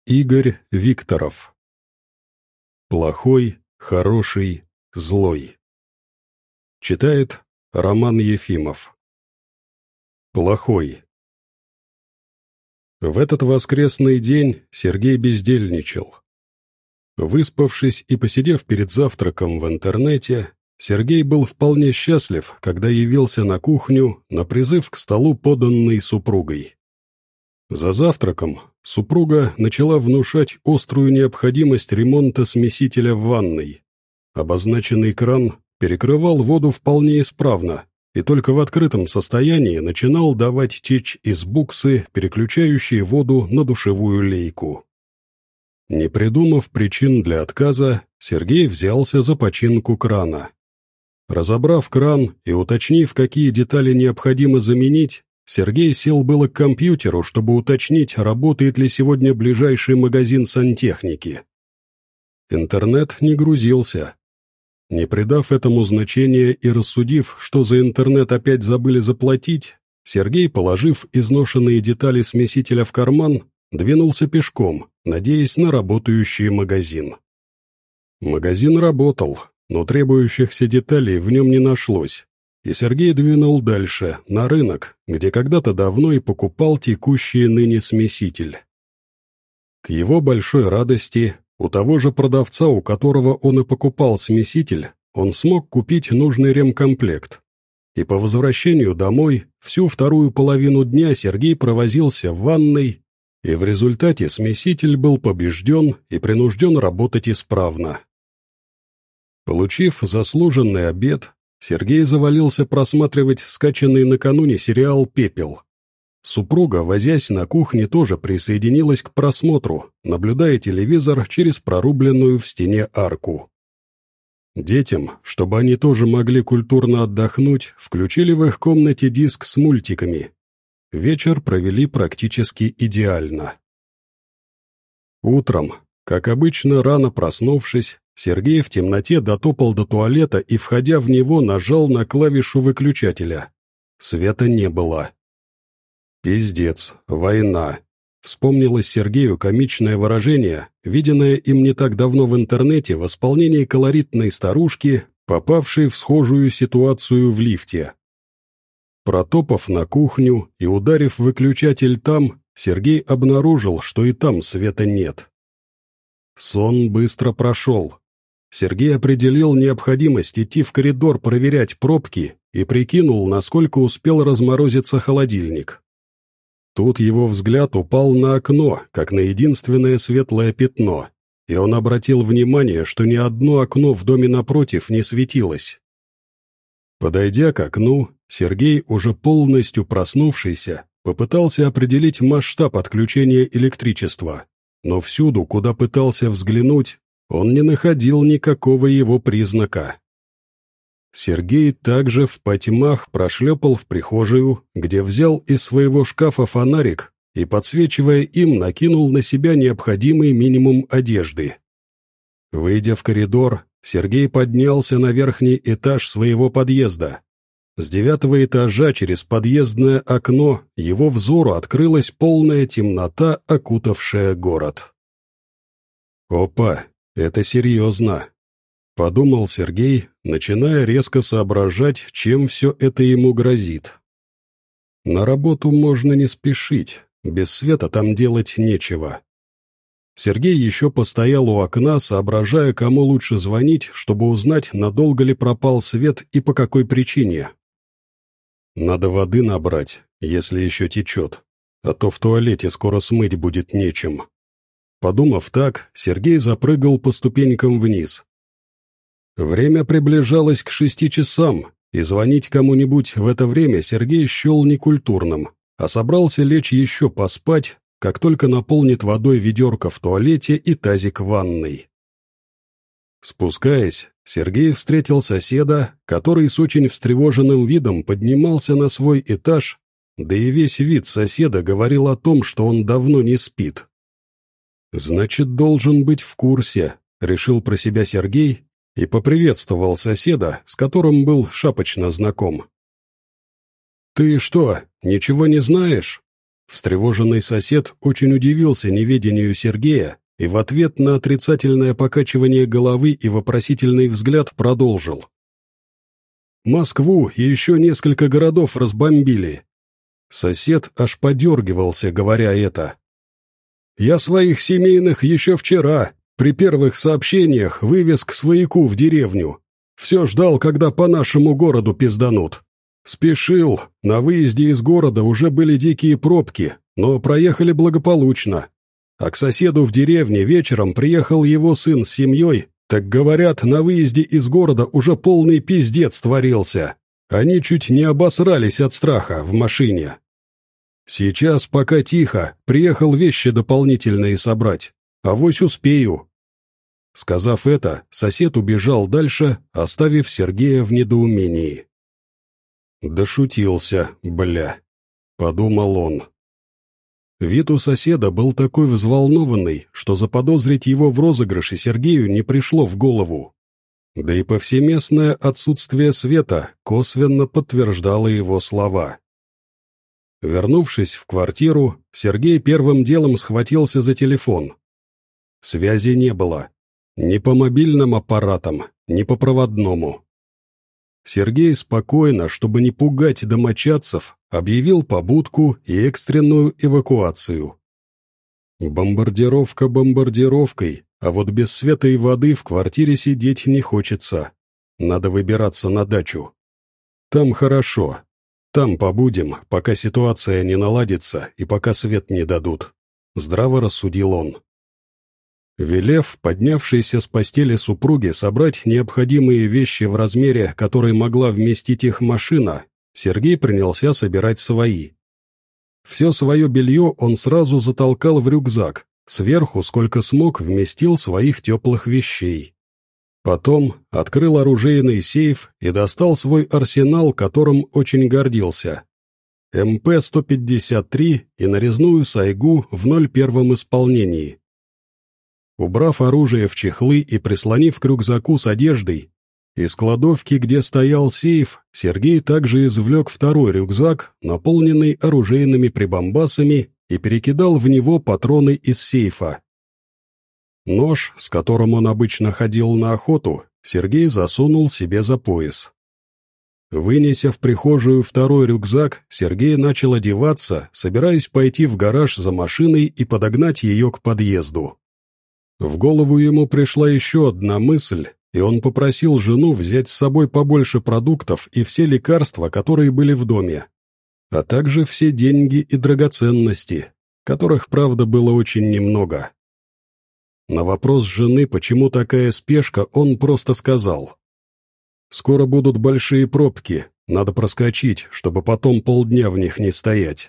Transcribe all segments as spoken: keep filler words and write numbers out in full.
Игорь Викторов. Плохой, хороший, злой. Читает Роман Ефимов. Плохой. В этот воскресный день Сергей бездельничал. Выспавшись и посидев перед завтраком в интернете, Сергей был вполне счастлив, когда явился на кухню на призыв к столу, поданный супругой. За завтраком супруга начала внушать острую необходимость ремонта смесителя в ванной. Обозначенный кран перекрывал воду вполне исправно, и только в открытом состоянии начинал давать течь из буксы, переключающей воду на душевую лейку. Не придумав причин для отказа, Сергей взялся за починку крана. Разобрав кран и уточнив, какие детали необходимо заменить, Сергей сел было к компьютеру, чтобы уточнить, работает ли сегодня ближайший магазин сантехники. Интернет не грузился. Не придав этому значения и рассудив, что за интернет опять забыли заплатить, Сергей, положив изношенные детали смесителя в карман, двинулся пешком, надеясь на работающий магазин. Магазин работал, но требующихся деталей в нем не нашлось, и Сергей двинул дальше, на рынок, где когда-то давно и покупал текущий ныне смеситель. К его большой радости, у того же продавца, у которого он и покупал смеситель, он смог купить нужный ремкомплект. И по возвращению домой всю вторую половину дня Сергей провозился в ванной, и в результате смеситель был побежден и принужден работать исправно. Получив заслуженный обед, Сергей завалился просматривать скачанный накануне сериал «Пепел». Супруга, возясь на кухне, тоже присоединилась к просмотру, наблюдая телевизор через прорубленную в стене арку. Детям, чтобы они тоже могли культурно отдохнуть, включили в их комнате диск с мультиками. Вечер провели практически идеально. Утром, как обычно, рано проснувшись, Сергей в темноте дотопал до туалета и, входя в него, нажал на клавишу выключателя. Света не было. «Пиздец, война», — вспомнилось Сергею комичное выражение, виденное им не так давно в интернете в исполнении колоритной старушки, попавшей в схожую ситуацию в лифте. Протопав на кухню и ударив выключатель там, Сергей обнаружил, что и там света нет. Сон быстро прошел. Сергей определил необходимость идти в коридор проверять пробки и прикинул, насколько успел разморозиться холодильник. Тут его взгляд упал на окно, как на единственное светлое пятно, и он обратил внимание, что ни одно окно в доме напротив не светилось. Подойдя к окну, Сергей, уже полностью проснувшийся, попытался определить масштаб отключения электричества, но всюду, куда пытался взглянуть, он не находил никакого его признака. Сергей также в потьмах прошлепал в прихожую, где взял из своего шкафа фонарик и, подсвечивая им, накинул на себя необходимый минимум одежды. Выйдя в коридор, Сергей поднялся на верхний этаж своего подъезда. С девятого этажа через подъездное окно его взору открылась полная темнота, окутавшая город. «Опа, это серьезно», — подумал Сергей, начиная резко соображать, чем все это ему грозит. На работу можно не спешить, без света там делать нечего. Сергей еще постоял у окна, соображая, кому лучше звонить, чтобы узнать, надолго ли пропал свет и по какой причине. Надо воды набрать, если еще течет, а то в туалете скоро смыть будет нечем. Подумав так, Сергей запрыгал по ступенькам вниз. Время приближалось к шести часам, и звонить кому-нибудь в это время Сергей счел некультурным, а собрался лечь еще поспать, как только наполнит водой ведерко в туалете и тазик в ванной. Спускаясь, Сергей встретил соседа, который с очень встревоженным видом поднимался на свой этаж, да и весь вид соседа говорил о том, что он давно не спит. «Значит, должен быть в курсе», — решил про себя Сергей и поприветствовал соседа, с которым был шапочно знаком. «Ты что, ничего не знаешь?» — Встревоженный сосед очень удивился неведению Сергея и в ответ на отрицательное покачивание головы и вопросительный взгляд продолжил. «Москву и еще несколько городов разбомбили». Сосед аж подергивался, говоря это. «Я своих семейных еще вчера, при первых сообщениях, вывез к свояку в деревню. Все ждал, когда по нашему городу пизданут. Спешил, на выезде из города уже были дикие пробки, но проехали благополучно. А к соседу в деревне вечером приехал его сын с семьей, так говорят, на выезде из города уже полный пиздец творился. Они чуть не обосрались от страха в машине. Сейчас пока тихо, приехал вещи дополнительные собрать, авось успею». Сказав это, сосед убежал дальше, оставив Сергея в недоумении. «Дошутился, бля», — подумал он. Вид у соседа был такой взволнованный, что заподозрить его в розыгрыше Сергею не пришло в голову. Да и повсеместное отсутствие света косвенно подтверждало его слова. Вернувшись в квартиру, Сергей первым делом схватился за телефон. Связи не было. Ни по мобильным аппаратам, ни по проводному. Сергей спокойно, чтобы не пугать домочадцев, объявил побудку и экстренную эвакуацию. Бомбардировка бомбардировкой, а вот без света и воды в квартире сидеть не хочется. Надо выбираться на дачу. Там хорошо. Там побудем, пока ситуация не наладится и пока свет не дадут. Здраво рассудил он. Велев поднявшейся с постели супруге собрать необходимые вещи в размере, который могла вместить их машина, Сергей принялся собирать свои. Все свое белье он сразу затолкал в рюкзак, сверху, сколько смог, вместил своих теплых вещей. Потом открыл оружейный сейф и достал свой арсенал, которым очень гордился. эм пэ сто пятьдесят три и нарезную сайгу в ноль первом исполнении. Убрав оружие в чехлы и прислонив к рюкзаку с одеждой, из кладовки, где стоял сейф, Сергей также извлек второй рюкзак, наполненный оружейными прибамбасами, и перекидал в него патроны из сейфа. Нож, с которым он обычно ходил на охоту, Сергей засунул себе за пояс. Вынеся в прихожую второй рюкзак, Сергей начал одеваться, собираясь пойти в гараж за машиной и подогнать ее к подъезду. В голову ему пришла еще одна мысль, и он попросил жену взять с собой побольше продуктов и все лекарства, которые были в доме, а также все деньги и драгоценности, которых, правда, было очень немного. На вопрос жены, почему такая спешка, он просто сказал: «Скоро будут большие пробки, надо проскочить, чтобы потом полдня в них не стоять».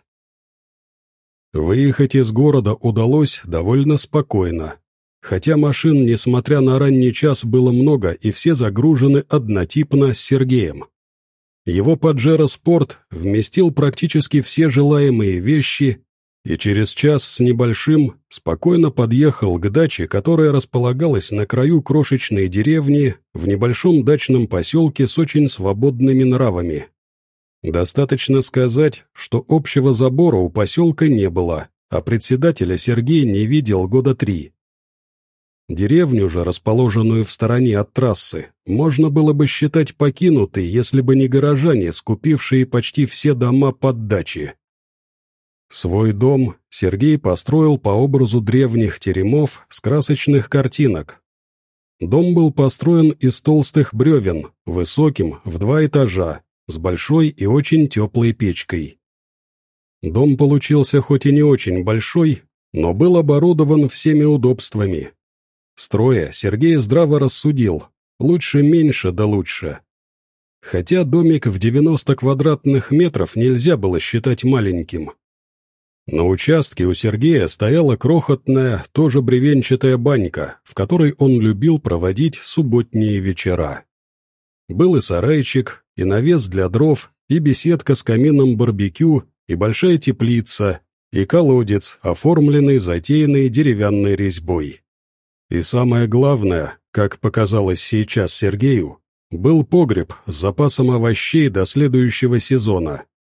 Выехать из города удалось довольно спокойно. Хотя машин, несмотря на ранний час, было много, и все загружены однотипно с Сергеем. Его Паджеро Спорт вместил практически все желаемые вещи, и через час с небольшим спокойно подъехал к даче, которая располагалась на краю крошечной деревни в небольшом дачном поселке с очень свободными нравами. Достаточно сказать, что общего забора у поселка не было, а председателя Сергей не видел года три. Деревню же, расположенную в стороне от трассы, можно было бы считать покинутой, если бы не горожане, скупившие почти все дома под дачи. Свой дом Сергей построил по образу древних теремов с красочных картинок. Дом был построен из толстых бревен, высоким, в два этажа, с большой и очень теплой печкой. Дом получился хоть и не очень большой, но был оборудован всеми удобствами. Строя, Сергей здраво рассудил: лучше меньше да лучше. Хотя домик в девяносто квадратных метров нельзя было считать маленьким. На участке у Сергея стояла крохотная, тоже бревенчатая банька, в которой он любил проводить субботние вечера. Был и сарайчик, и навес для дров, и беседка с камином барбекю, и большая теплица, и колодец, оформленный затеянной деревянной резьбой. И самое главное, как показалось сейчас Сергею, был погреб с запасом овощей до следующего сезона.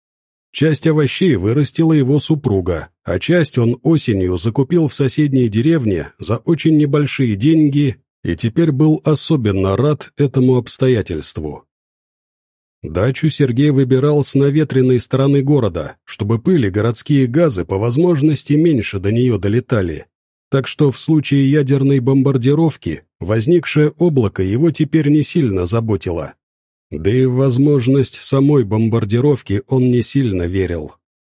Часть овощей вырастила его супруга, а часть он осенью закупил в соседней деревне за очень небольшие деньги и теперь был особенно рад этому обстоятельству. Дачу Сергей выбирал с наветренной стороны города, чтобы пыль и городские газы по возможности меньше до нее долетали. Так что в случае ядерной бомбардировки возникшее облако его теперь не сильно заботило. Да и в возможность самой бомбардировки он не сильно верил.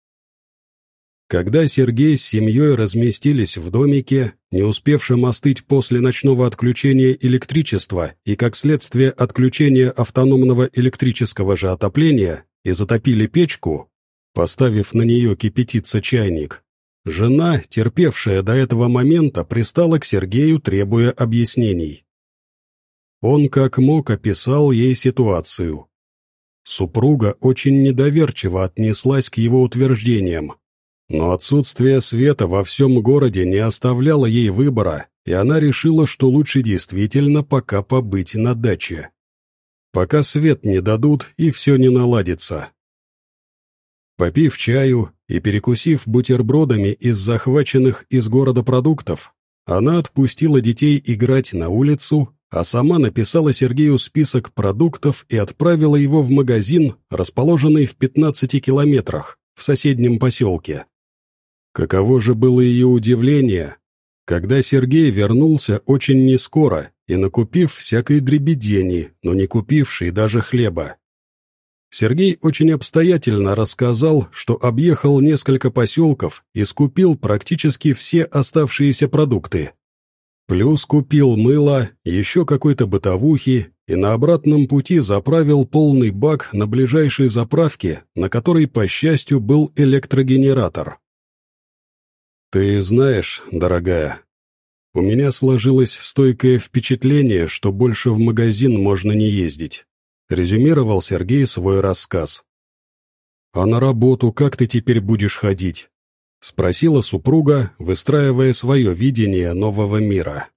Когда Сергей с семьей разместились в домике, не успевшем остыть после ночного отключения электричества и, как следствие, отключения автономного электрического же отопления, и затопили печку, поставив на нее кипятиться чайник, жена, терпевшая до этого момента, пристала к Сергею, требуя объяснений. Он как мог описал ей ситуацию. Супруга очень недоверчиво отнеслась к его утверждениям, но отсутствие света во всем городе не оставляло ей выбора, и она решила, что лучше действительно пока побыть на даче. Пока свет не дадут и все не наладится. Попив чаю и перекусив бутербродами из захваченных из города продуктов, она отпустила детей играть на улицу, а сама написала Сергею список продуктов и отправила его в магазин, расположенный в пятнадцати километрах, в соседнем поселке. Каково же было ее удивление, когда Сергей вернулся очень нескоро и накупив всякой дребедени, но не купивший даже хлеба. Сергей очень обстоятельно рассказал, что объехал несколько поселков и скупил практически все оставшиеся продукты. Плюс купил мыло, еще какой-то бытовухи и на обратном пути заправил полный бак на ближайшей заправке, на которой, по счастью, был электрогенератор. «Ты знаешь, дорогая, у меня сложилось стойкое впечатление, что больше в магазин можно не ездить», резюмировал Сергей свой рассказ. «А на работу как ты теперь будешь ходить?» — спросила супруга, выстраивая свое видение нового мира.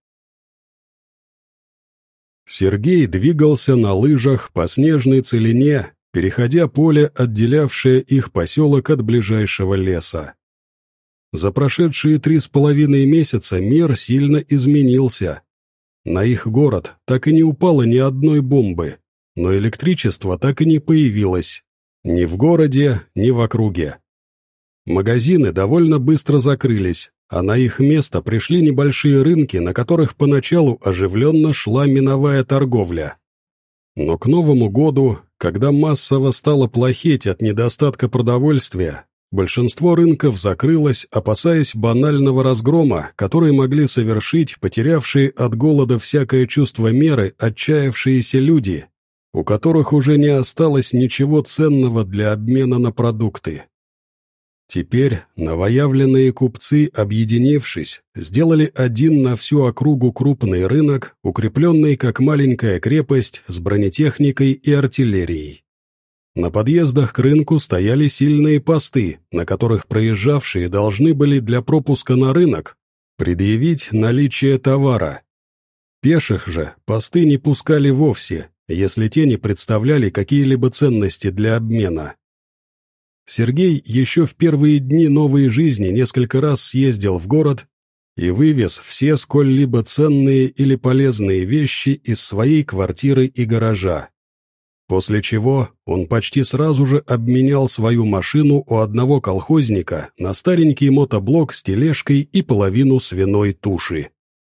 Сергей двигался на лыжах по снежной целине, переходя поле, отделявшее их поселок от ближайшего леса. За прошедшие три с половиной месяца мир сильно изменился. На их город так и не упало ни одной бомбы, но электричество так и не появилось ни в городе, ни в округе. Магазины довольно быстро закрылись, а на их место пришли небольшие рынки, на которых поначалу оживленно шла миновая торговля. Но к Новому году, когда массово стало плохеть от недостатка продовольствия, большинство рынков закрылось, опасаясь банального разгрома, который могли совершить потерявшие от голода всякое чувство меры отчаявшиеся люди, у которых уже не осталось ничего ценного для обмена на продукты. Теперь новоявленные купцы, объединившись, сделали один на всю округу крупный рынок, укрепленный как маленькая крепость с бронетехникой и артиллерией. На подъездах к рынку стояли сильные посты, на которых проезжавшие должны были для пропуска на рынок предъявить наличие товара. Пеших же посты не пускали вовсе, если те не представляли какие-либо ценности для обмена. Сергей еще в первые дни новой жизни несколько раз съездил в город и вывез все сколь-либо ценные или полезные вещи из своей квартиры и гаража. После чего он почти сразу же обменял свою машину у одного колхозника на старенький мотоблок с тележкой и половину свиной туши.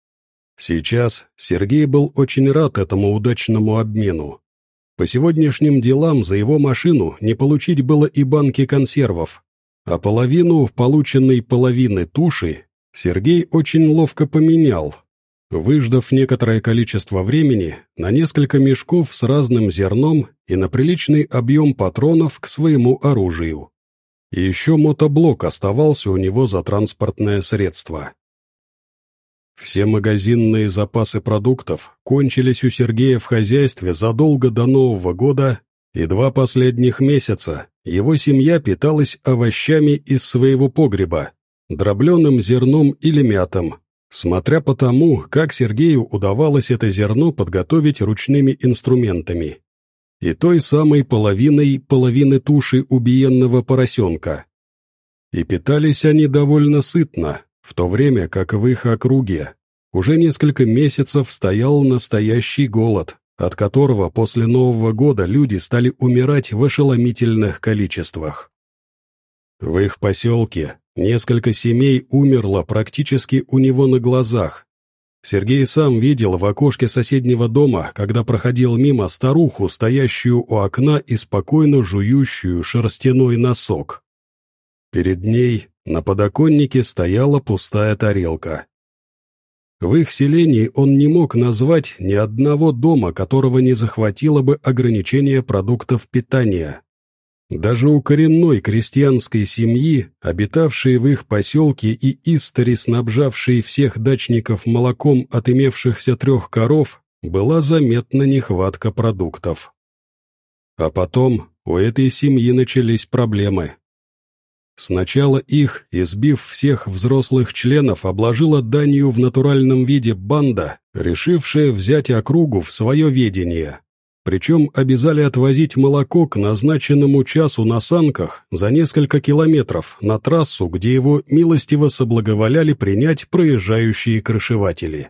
Сейчас Сергей был очень рад этому удачному обмену. По сегодняшним делам за его машину не получить было и банки консервов, а половину полученной половины туши Сергей очень ловко поменял, выждав некоторое количество времени на несколько мешков с разным зерном и на приличный объем патронов к своему оружию. И еще мотоблок оставался у него за транспортное средство. Все магазинные запасы продуктов кончились у Сергея в хозяйстве задолго до Нового года, и два последних месяца его семья питалась овощами из своего погреба, дробленым зерном или мятом, смотря по тому, как Сергею удавалось это зерно подготовить ручными инструментами. и той самой половиной половины туши убиенного поросенка. И питались они довольно сытно, в то время как в их округе уже несколько месяцев стоял настоящий голод, от которого после Нового года люди стали умирать в ошеломительных количествах. В их поселке несколько семей умерло практически у него на глазах. Сергей сам видел в окошке соседнего дома, когда проходил мимо, старуху, стоящую у окна и спокойно жующую шерстяной носок. Перед ней на подоконнике стояла пустая тарелка. В их селении он не мог назвать ни одного дома, которого не захватило бы ограничение продуктов питания. Даже у коренной крестьянской семьи, обитавшей в их поселке и истори снабжавшей всех дачников молоком от имевшихся трех коров, была заметна нехватка продуктов. А потом у этой семьи начались проблемы. Сначала их, избив всех взрослых членов, обложила данью в натуральном виде банда, решившая взять округу в свое ведение. Причем обязали отвозить молоко к назначенному часу на санках за несколько километров на трассу, где его милостиво соблаговоляли принять проезжающие крышеватели.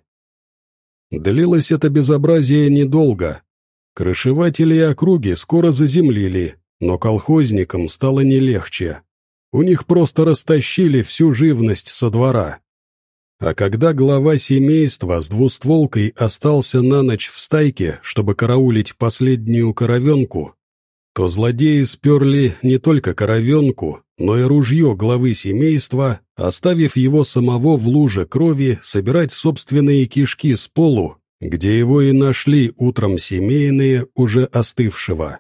Длилось это безобразие недолго. Крышеватели округи скоро заземлили, но колхозникам стало не легче. У них просто растащили всю живность со двора. А когда глава семейства с двустволкой остался на ночь в стайке, чтобы караулить последнюю коровенку, то злодеи сперли не только коровенку, но и ружье главы семейства, оставив его самого в луже крови собирать собственные кишки с полу, где его и нашли утром семейные, уже остывшего.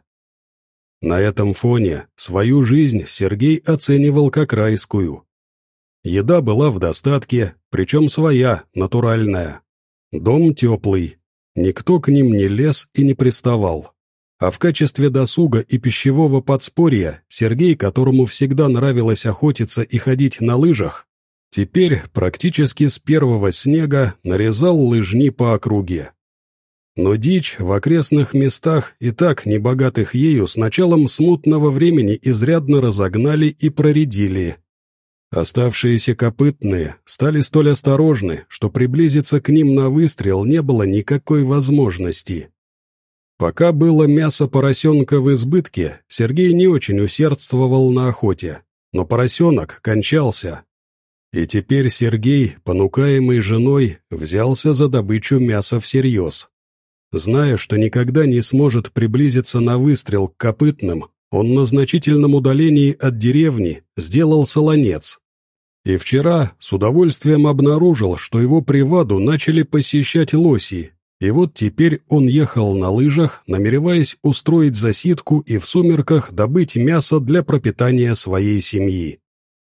На этом фоне свою жизнь Сергей оценивал как райскую. Еда была в достатке, причем своя, натуральная. Дом теплый, никто к ним не лез и не приставал. А в качестве досуга и пищевого подспорья Сергей, которому всегда нравилось охотиться и ходить на лыжах, теперь практически с первого снега нарезал лыжни по округе. Но дичь в окрестных местах, и так небогатых ею, с началом смутного времени изрядно разогнали и проредили. Оставшиеся копытные стали столь осторожны, что приблизиться к ним на выстрел не было никакой возможности. Пока было мясо поросенка в избытке, Сергей не очень усердствовал на охоте, но поросенок кончался. И теперь Сергей, понукаемый женой, взялся за добычу мяса всерьез. Зная, что никогда не сможет приблизиться на выстрел к копытным, он на значительном удалении от деревни сделал солонец. И вчера с удовольствием обнаружил, что его приваду начали посещать лоси, и вот теперь он ехал на лыжах, намереваясь устроить засидку и в сумерках добыть мясо для пропитания своей семьи.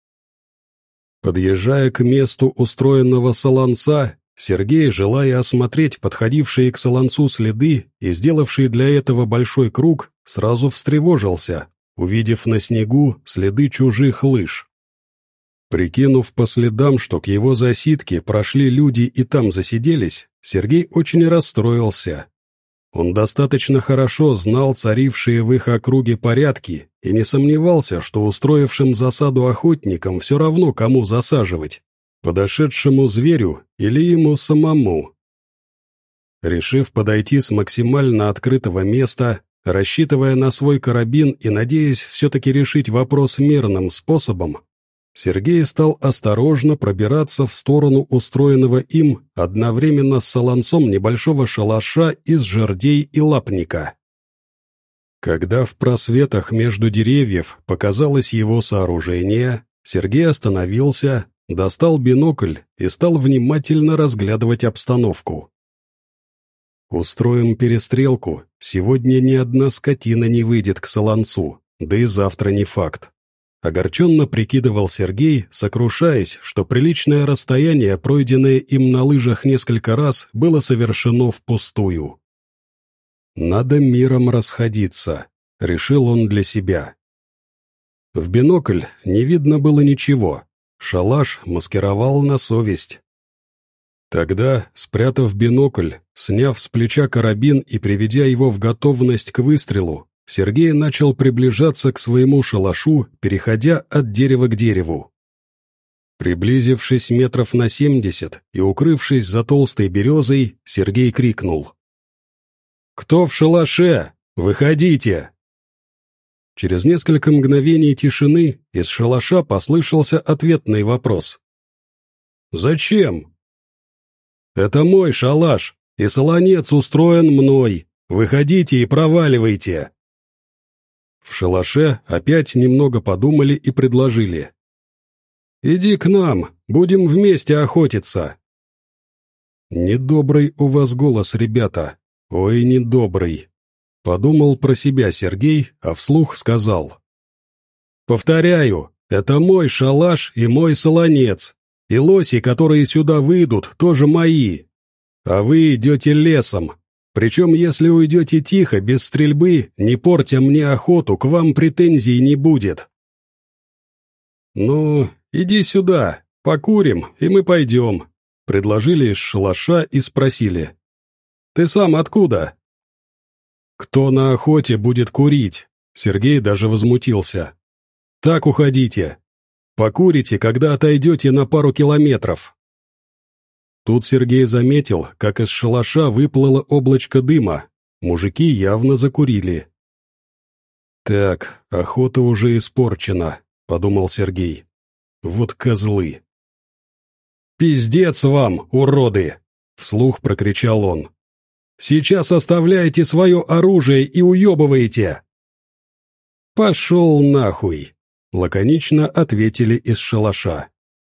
Подъезжая к месту устроенного солонца, Сергей, желая осмотреть подходившие к солонцу следы и сделавший для этого большой круг, сразу встревожился, увидев на снегу следы чужих лыж. Прикинув по следам, что к его засидке прошли люди и там засиделись, Сергей очень расстроился. Он достаточно хорошо знал царившие в их округе порядки и не сомневался, что устроившим засаду охотникам все равно, кому засаживать, подошедшему зверю или ему самому. Решив подойти с максимально открытого места, рассчитывая на свой карабин и надеясь все-таки решить вопрос мирным способом, Сергей стал осторожно пробираться в сторону устроенного им одновременно с солонцом небольшого шалаша из жердей и лапника. Когда в просветах между деревьев показалось его сооружение, Сергей остановился, достал бинокль и стал внимательно разглядывать обстановку. «Устроим перестрелку, сегодня ни одна скотина не выйдет к солонцу, да и завтра не факт». Огорченно прикидывал Сергей, сокрушаясь, что приличное расстояние, пройденное им на лыжах несколько раз, было совершено впустую. «Надо миром расходиться», — решил он для себя. В бинокль не видно было ничего, шалаш маскировал на совесть. Тогда, спрятав бинокль, сняв с плеча карабин и приведя его в готовность к выстрелу, Сергей начал приближаться к своему шалашу, переходя от дерева к дереву. Приблизившись метров на семьдесят и укрывшись за толстой березой, Сергей крикнул: «Кто в шалаше? Выходите!» Через несколько мгновений тишины из шалаша послышался ответный вопрос. «Зачем?» «Это мой шалаш, и солонец устроен мной. Выходите и проваливайте!» В шалаше опять немного подумали и предложили: «Иди к нам, будем вместе охотиться». «Недобрый у вас голос, ребята, ой, недобрый», — подумал про себя Сергей, а вслух сказал: «Повторяю, это мой шалаш и мой солонец, и лоси, которые сюда выйдут, тоже мои. А вы идете лесом, причем если уйдете тихо, без стрельбы, не портя мне охоту, к вам претензий не будет». «Ну, иди сюда, покурим, и мы пойдем», — предложили из шалаша и спросили: «Ты сам откуда?» «Кто на охоте будет курить?» Сергей даже возмутился. «Так уходите. Покурите, когда отойдете на пару километров». Тут Сергей заметил, как из шалаша выплыло облачко дыма. Мужики явно закурили. «Так, охота уже испорчена», — подумал Сергей. «Вот козлы». «Пиздец вам, уроды!» — вслух прокричал он. «Сейчас оставляете свое оружие и уебываете!» «Пошел нахуй!» — лаконично ответили из шалаша.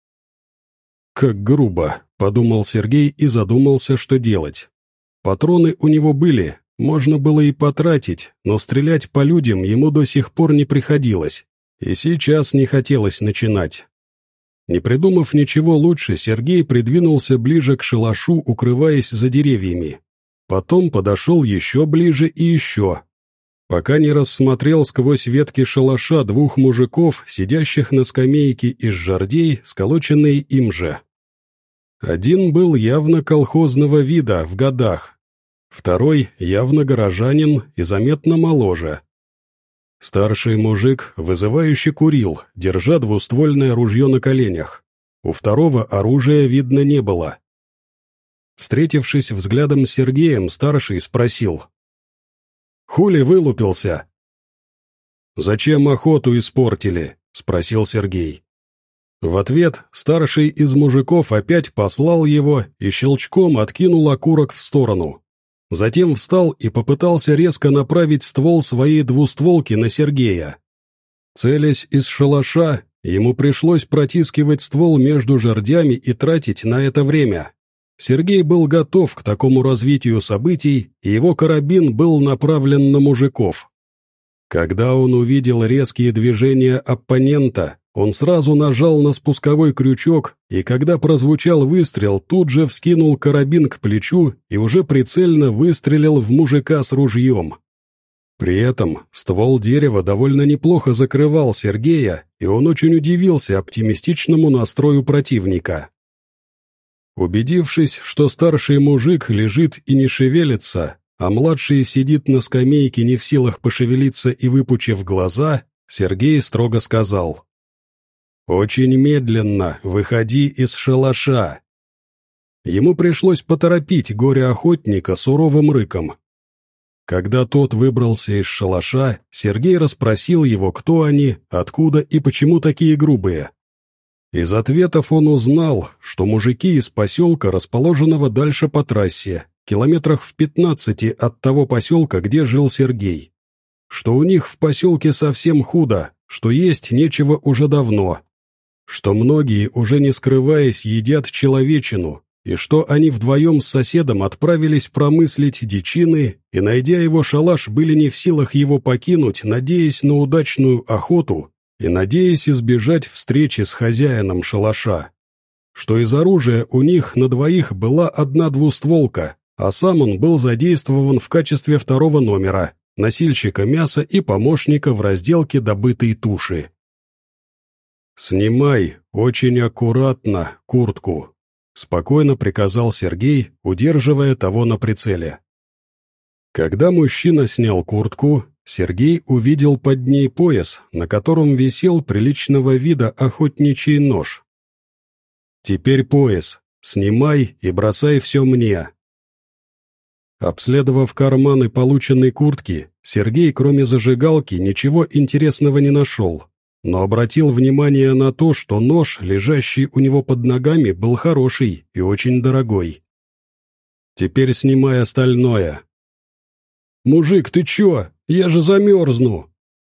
«Как грубо», — подумал Сергей и задумался, что делать. Патроны у него были, можно было и потратить, но стрелять по людям ему до сих пор не приходилось, и сейчас не хотелось начинать. Не придумав ничего лучше, Сергей придвинулся ближе к шалашу, укрываясь за деревьями. Потом подошел еще ближе и еще, пока не рассмотрел сквозь ветки шалаша двух мужиков, сидящих на скамейке из жердей, сколоченной им же. Один был явно колхозного вида, в годах, второй явно горожанин и заметно моложе. Старший мужик вызывающе курил, держа двуствольное ружье на коленях. У второго оружия видно не было. Встретившись взглядом с Сергеем, старший спросил: «Хули вылупился?» «Зачем охоту испортили?» — спросил Сергей. В ответ старший из мужиков опять послал его и щелчком откинул окурок в сторону. Затем встал и попытался резко направить ствол своей двустволки на Сергея. Целясь из шалаша, ему пришлось протискивать ствол между жердями и тратить на это время. Сергей был готов к такому развитию событий, и его карабин был направлен на мужиков. Когда он увидел резкие движения оппонента, он сразу нажал на спусковой крючок, и когда прозвучал выстрел, тут же вскинул карабин к плечу и уже прицельно выстрелил в мужика с ружьем. При этом ствол дерева довольно неплохо закрывал Сергея, и он очень удивился оптимистичному настрою противника. Убедившись, что старший мужик лежит и не шевелится, а младший сидит на скамейке не в силах пошевелиться и выпучив глаза, Сергей строго сказал: «Очень медленно выходи из шалаша». Ему пришлось поторопить горе-охотника суровым рыком. Когда тот выбрался из шалаша, Сергей расспросил его, кто они, откуда и почему такие грубые. Из ответов он узнал, что мужики из поселка, расположенного дальше по трассе, километрах в пятнадцати от того поселка, где жил Сергей. Что у них в поселке совсем худо, что есть нечего уже давно. Что многие, уже не скрываясь, едят человечину, и что они вдвоем с соседом отправились промыслить дичины, и, найдя его шалаш, были не в силах его покинуть, надеясь на удачную охоту и надеясь избежать встречи с хозяином шалаша. Что из оружия у них на двоих была одна двустволка, а сам он был задействован в качестве второго номера, носильщика мяса и помощника в разделке добытой туши. «Снимай, очень аккуратно, куртку», — спокойно приказал Сергей, удерживая того на прицеле. Когда мужчина снял куртку, Сергей увидел под ней пояс, на котором висел приличного вида охотничий нож. «Теперь пояс. Снимай и бросай все мне». Обследовав карманы полученной куртки, Сергей, кроме зажигалки, ничего интересного не нашел, но обратил внимание на то, что нож, лежащий у него под ногами, был хороший и очень дорогой. «Теперь снимай остальное». «Мужик, ты чё? Я же замерзну!»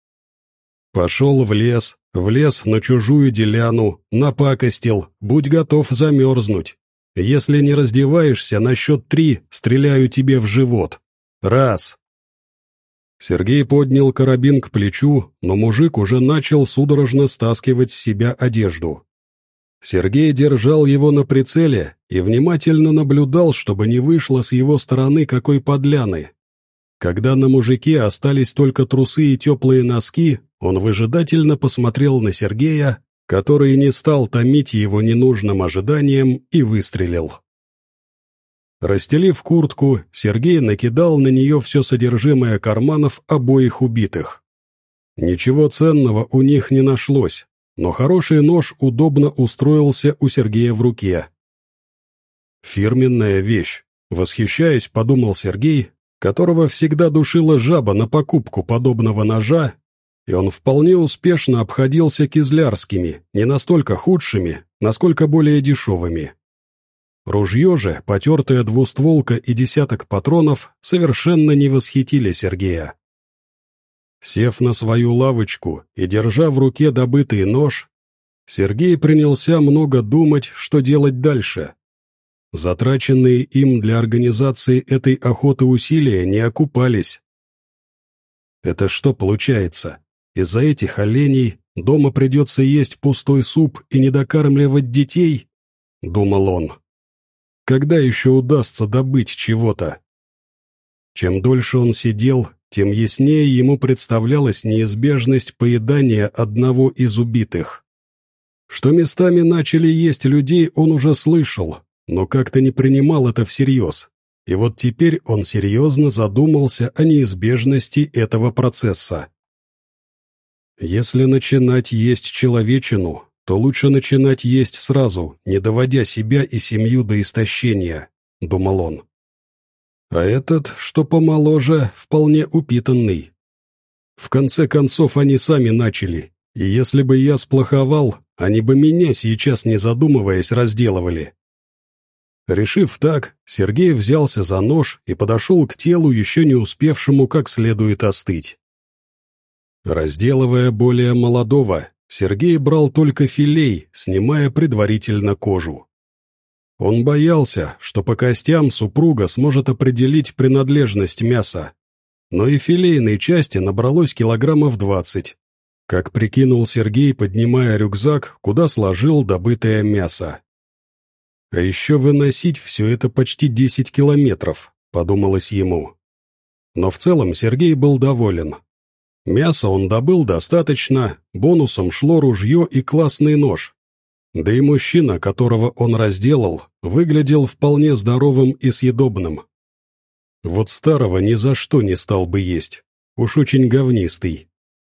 Пошел в лес, влез на чужую деляну, напакостил, будь готов замерзнуть. Если не раздеваешься, на счет три стреляю тебе в живот. Раз. Сергей поднял карабин к плечу, но мужик уже начал судорожно стаскивать с себя одежду. Сергей держал его на прицеле и внимательно наблюдал, чтобы не вышло с его стороны какой подляны. Когда на мужике остались только трусы и теплые носки, он выжидательно посмотрел на Сергея, который не стал томить его ненужным ожиданием, и выстрелил. Расстелив куртку, Сергей накидал на нее все содержимое карманов обоих убитых. Ничего ценного у них не нашлось, но хороший нож удобно устроился у Сергея в руке. «Фирменная вещь», — восхищаясь, подумал Сергей, которого всегда душила жаба на покупку подобного ножа, и он вполне успешно обходился кизлярскими, не настолько худшими, насколько более дешевыми. Ружье же, потертая двустволка и десяток патронов совершенно не восхитили Сергея. Сев на свою лавочку и держа в руке добытый нож, Сергей принялся много думать, что делать дальше. Затраченные им для организации этой охоты усилия не окупались. Это что получается? Из-за этих оленей дома придется есть пустой суп и недокармливать детей? Думал он. Когда еще удастся добыть чего-то? Чем дольше он сидел, тем яснее ему представлялась неизбежность поедания одного из убитых. Что местами начали есть людей, он уже слышал, но как-то не принимал это всерьез, и вот теперь он серьезно задумался о неизбежности этого процесса. Если начинать есть человечину, то лучше начинать есть сразу, не доводя себя и семью до истощения, — думал он. А этот, что помоложе, вполне упитанный. В конце концов, они сами начали, и если бы я сплоховал, они бы меня сейчас, не задумываясь, разделывали. Решив так, Сергей взялся за нож и подошел к телу, еще не успевшему как следует остыть. Разделывая более молодого, Сергей брал только филей, снимая предварительно кожу. Он боялся, что по костям супруга сможет определить принадлежность мяса, но и филейной части набралось килограммов двадцать, как прикинул Сергей, поднимая рюкзак, куда сложил добытое мясо. А еще выносить все это почти десять километров, подумалось ему. Но в целом Сергей был доволен. Мяса он добыл достаточно, бонусом шло ружье и классный нож. Да и мужчина, которого он разделал, выглядел вполне здоровым и съедобным. Вот старого ни за что не стал бы есть, уж очень говнистый.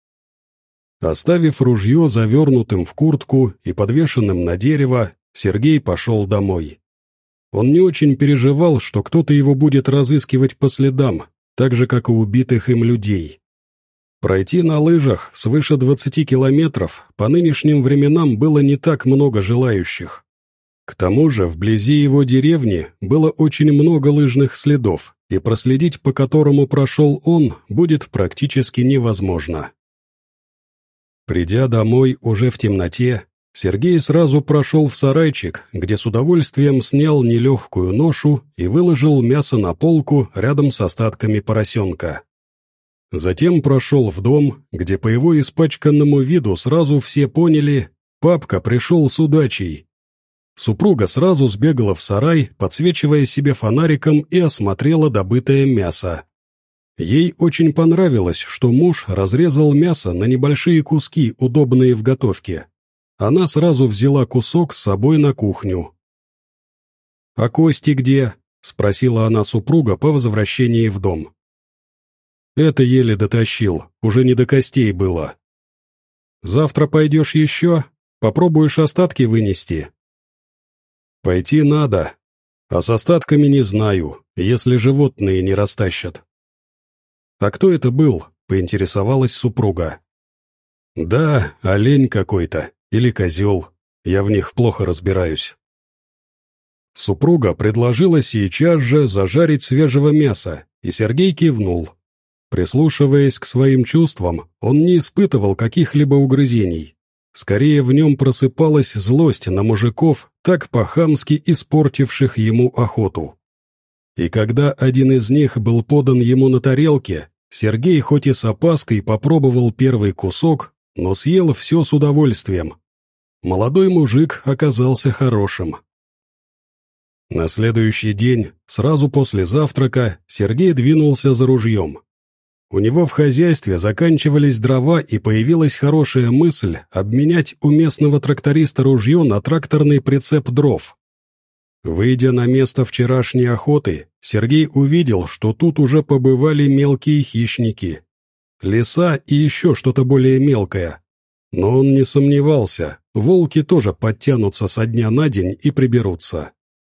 Оставив ружье завернутым в куртку и подвешенным на дерево, Сергей пошел домой. Он не очень переживал, что кто-то его будет разыскивать по следам, так же, как и убитых им людей. Пройти на лыжах свыше двадцати километров по нынешним временам было не так много желающих. К тому же вблизи его деревни было очень много лыжных следов, и проследить, по которому прошел он, будет практически невозможно. Придя домой уже в темноте, Сергей сразу прошел в сарайчик, где с удовольствием снял нелегкую ношу и выложил мясо на полку рядом с остатками поросенка. Затем прошел в дом, где по его испачканному виду сразу все поняли, папка пришел с удачей. Супруга сразу сбегала в сарай, подсвечивая себе фонариком, и осмотрела добытое мясо. Ей очень понравилось, что муж разрезал мясо на небольшие куски, удобные в готовке. Она сразу взяла кусок с собой на кухню. «А Кости где?» — спросила она супруга по возвращении в дом. «Это еле дотащил, уже не до костей было». «Завтра пойдешь еще? Попробуешь остатки вынести?» «Пойти надо, а с остатками не знаю, если животные не растащат». «А кто это был?» — поинтересовалась супруга. «Да, олень какой-то, или козел, я в них плохо разбираюсь». Супруга предложила сейчас же зажарить свежего мяса, и Сергей кивнул. Прислушиваясь к своим чувствам, он не испытывал каких-либо угрызений. Скорее в нем просыпалась злость на мужиков, так по-хамски испортивших ему охоту. И когда один из них был подан ему на тарелке, Сергей хоть и с опаской попробовал первый кусок, но съел все с удовольствием. Молодой мужик оказался хорошим. На следующий день, сразу после завтрака, Сергей двинулся за ружьем. У него в хозяйстве заканчивались дрова, и появилась хорошая мысль обменять у местного тракториста ружье на тракторный прицеп дров. Выйдя на место вчерашней охоты, Сергей увидел, что тут уже побывали мелкие хищники. Лиса и еще что-то более мелкое. Но он не сомневался, волки тоже подтянутся со дня на день и приберутся.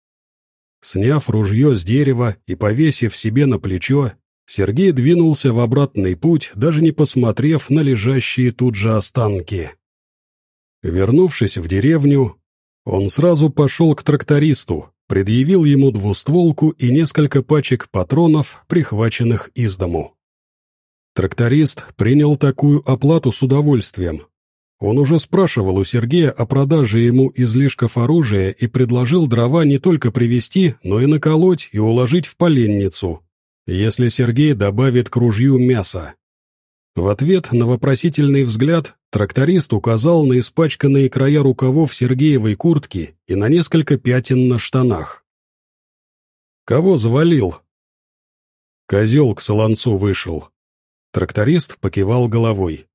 Сняв ружье с дерева и повесив себе на плечо, Сергей двинулся в обратный путь, даже не посмотрев на лежащие тут же останки. Вернувшись в деревню, он сразу пошел к трактористу, предъявил ему двустволку и несколько пачек патронов, прихваченных из дому. Тракторист принял такую оплату с удовольствием. Он уже спрашивал у Сергея о продаже ему излишков оружия и предложил дрова не только привезти, но и наколоть и уложить в поленницу, если Сергей добавит к ружью мяса. В ответ на вопросительный взгляд тракторист указал на испачканные края рукавов Сергеевой куртки и на несколько пятен на штанах. «Кого завалил?» «Козел к солонцу вышел». Тракторист покивал головой.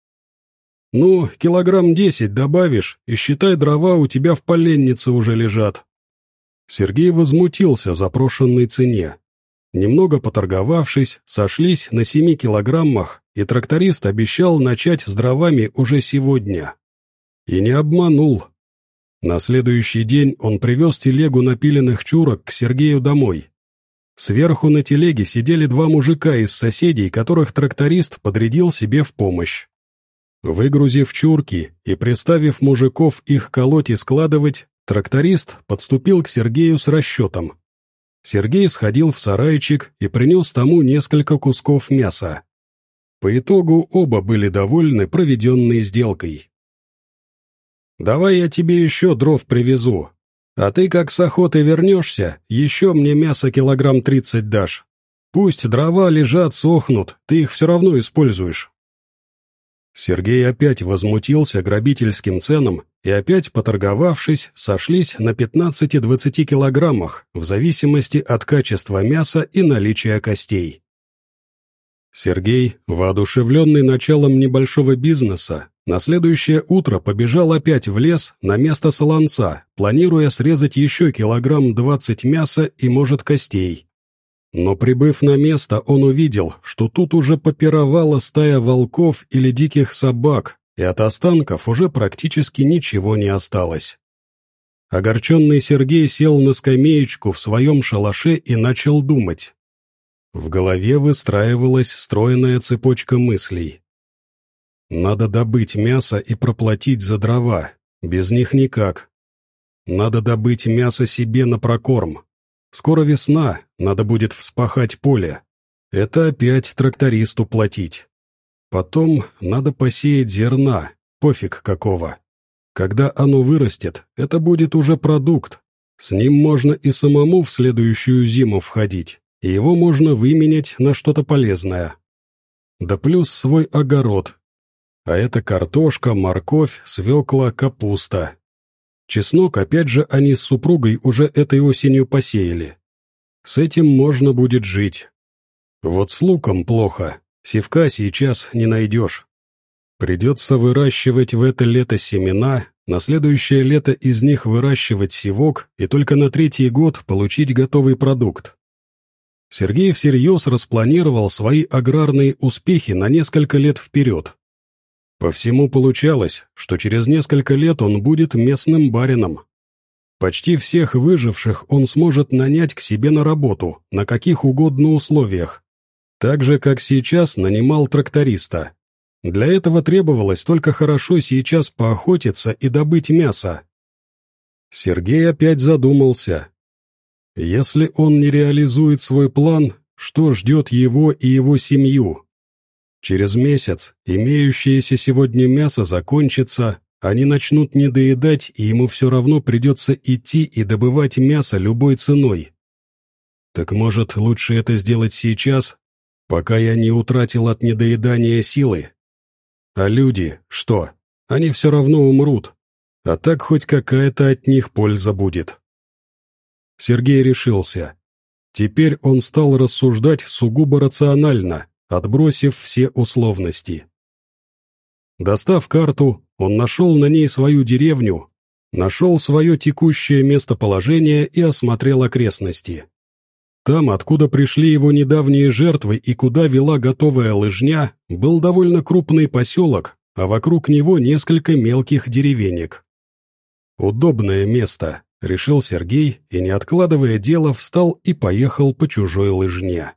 «Ну, килограмм десять добавишь, и считай, дрова у тебя в поленнице уже лежат». Сергей возмутился запрошенной цене. Немного поторговавшись, сошлись на семи килограммах, и тракторист обещал начать с дровами уже сегодня. И не обманул. На следующий день он привез телегу напиленных чурок к Сергею домой. Сверху на телеге сидели два мужика из соседей, которых тракторист подрядил себе в помощь. Выгрузив чурки и приставив мужиков их колоть и складывать, тракторист подступил к Сергею с расчетом. Сергей сходил в сарайчик и принес тому несколько кусков мяса. По итогу оба были довольны проведенной сделкой. «Давай я тебе еще дров привезу, а ты как с охоты вернешься, еще мне мясо килограмм тридцать дашь. Пусть дрова лежат, сохнут, ты их все равно используешь». Сергей опять возмутился грабительским ценам и опять, поторговавшись, сошлись на пятнадцати-двадцати килограммах в зависимости от качества мяса и наличия костей. Сергей, воодушевленный началом небольшого бизнеса, на следующее утро побежал опять в лес на место солонца, планируя срезать еще килограмм двадцать мяса и, может, костей. Но, прибыв на место, он увидел, что тут уже попировала стая волков или диких собак, и от останков уже практически ничего не осталось. Огорченный Сергей сел на скамеечку в своем шалаше и начал думать. В голове выстраивалась стройная цепочка мыслей. Надо добыть мясо и проплатить за дрова, без них никак. Надо добыть мясо себе на прокорм. Скоро весна, надо будет вспахать поле. Это опять трактористу платить. Потом надо посеять зерна, пофиг какого. Когда оно вырастет, это будет уже продукт. С ним можно и самому в следующую зиму входить, и его можно выменять на что-то полезное. Да плюс свой огород. А это картошка, морковь, свекла, капуста. Чеснок, опять же, они с супругой уже этой осенью посеяли. С этим можно будет жить. Вот с луком плохо, севка сейчас не найдешь. Придется выращивать в это лето семена, на следующее лето из них выращивать севок и только на третий год получить готовый продукт. Сергей всерьез распланировал свои аграрные успехи на несколько лет вперед. По всему получалось, что через несколько лет он будет местным барином. Почти всех выживших он сможет нанять к себе на работу, на каких угодно условиях. Так же, как сейчас нанимал тракториста. Для этого требовалось только хорошо сейчас поохотиться и добыть мясо. Сергей опять задумался. Если он не реализует свой план, что ждет его и его семью? Через месяц имеющееся сегодня мясо закончится, они начнут недоедать, и ему все равно придется идти и добывать мясо любой ценой. Так может, лучше это сделать сейчас, пока я не утратил от недоедания силы? А люди, что? Они все равно умрут, а так хоть какая-то от них польза будет. Сергей решился. Теперь он стал рассуждать сугубо рационально, отбросив все условности. Достав карту, он нашел на ней свою деревню, нашел свое текущее местоположение и осмотрел окрестности. Там, откуда пришли его недавние жертвы и куда вела готовая лыжня, был довольно крупный поселок, а вокруг него несколько мелких деревенек. «Удобное место», — решил Сергей, и, не откладывая дело, встал и поехал по чужой лыжне.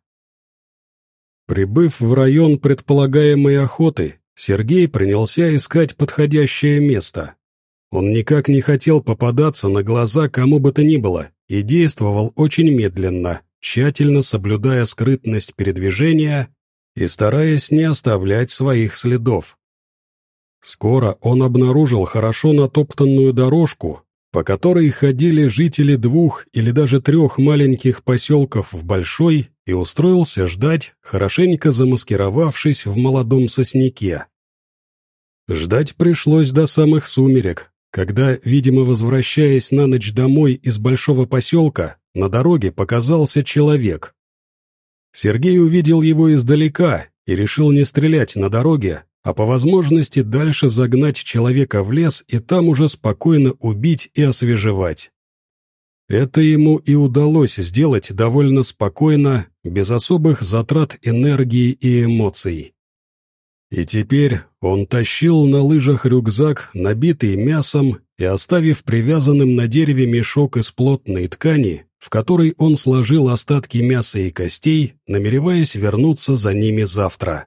Прибыв в район предполагаемой охоты, Сергей принялся искать подходящее место. Он никак не хотел попадаться на глаза кому бы то ни было и действовал очень медленно, тщательно соблюдая скрытность передвижения и стараясь не оставлять своих следов. Скоро он обнаружил хорошо натоптанную дорожку, по которой ходили жители двух или даже трех маленьких поселков в большой, и устроился ждать, хорошенько замаскировавшись в молодом сосняке. Ждать пришлось до самых сумерек, когда, видимо, возвращаясь на ночь домой из большого поселка, на дороге показался человек. Сергей увидел его издалека и решил не стрелять на дороге, а по возможности дальше загнать человека в лес и там уже спокойно убить и освежевать. Это ему и удалось сделать довольно спокойно, без особых затрат энергии и эмоций. И теперь он тащил на лыжах рюкзак, набитый мясом, и оставив привязанным на дереве мешок из плотной ткани, в который он сложил остатки мяса и костей, намереваясь вернуться за ними завтра.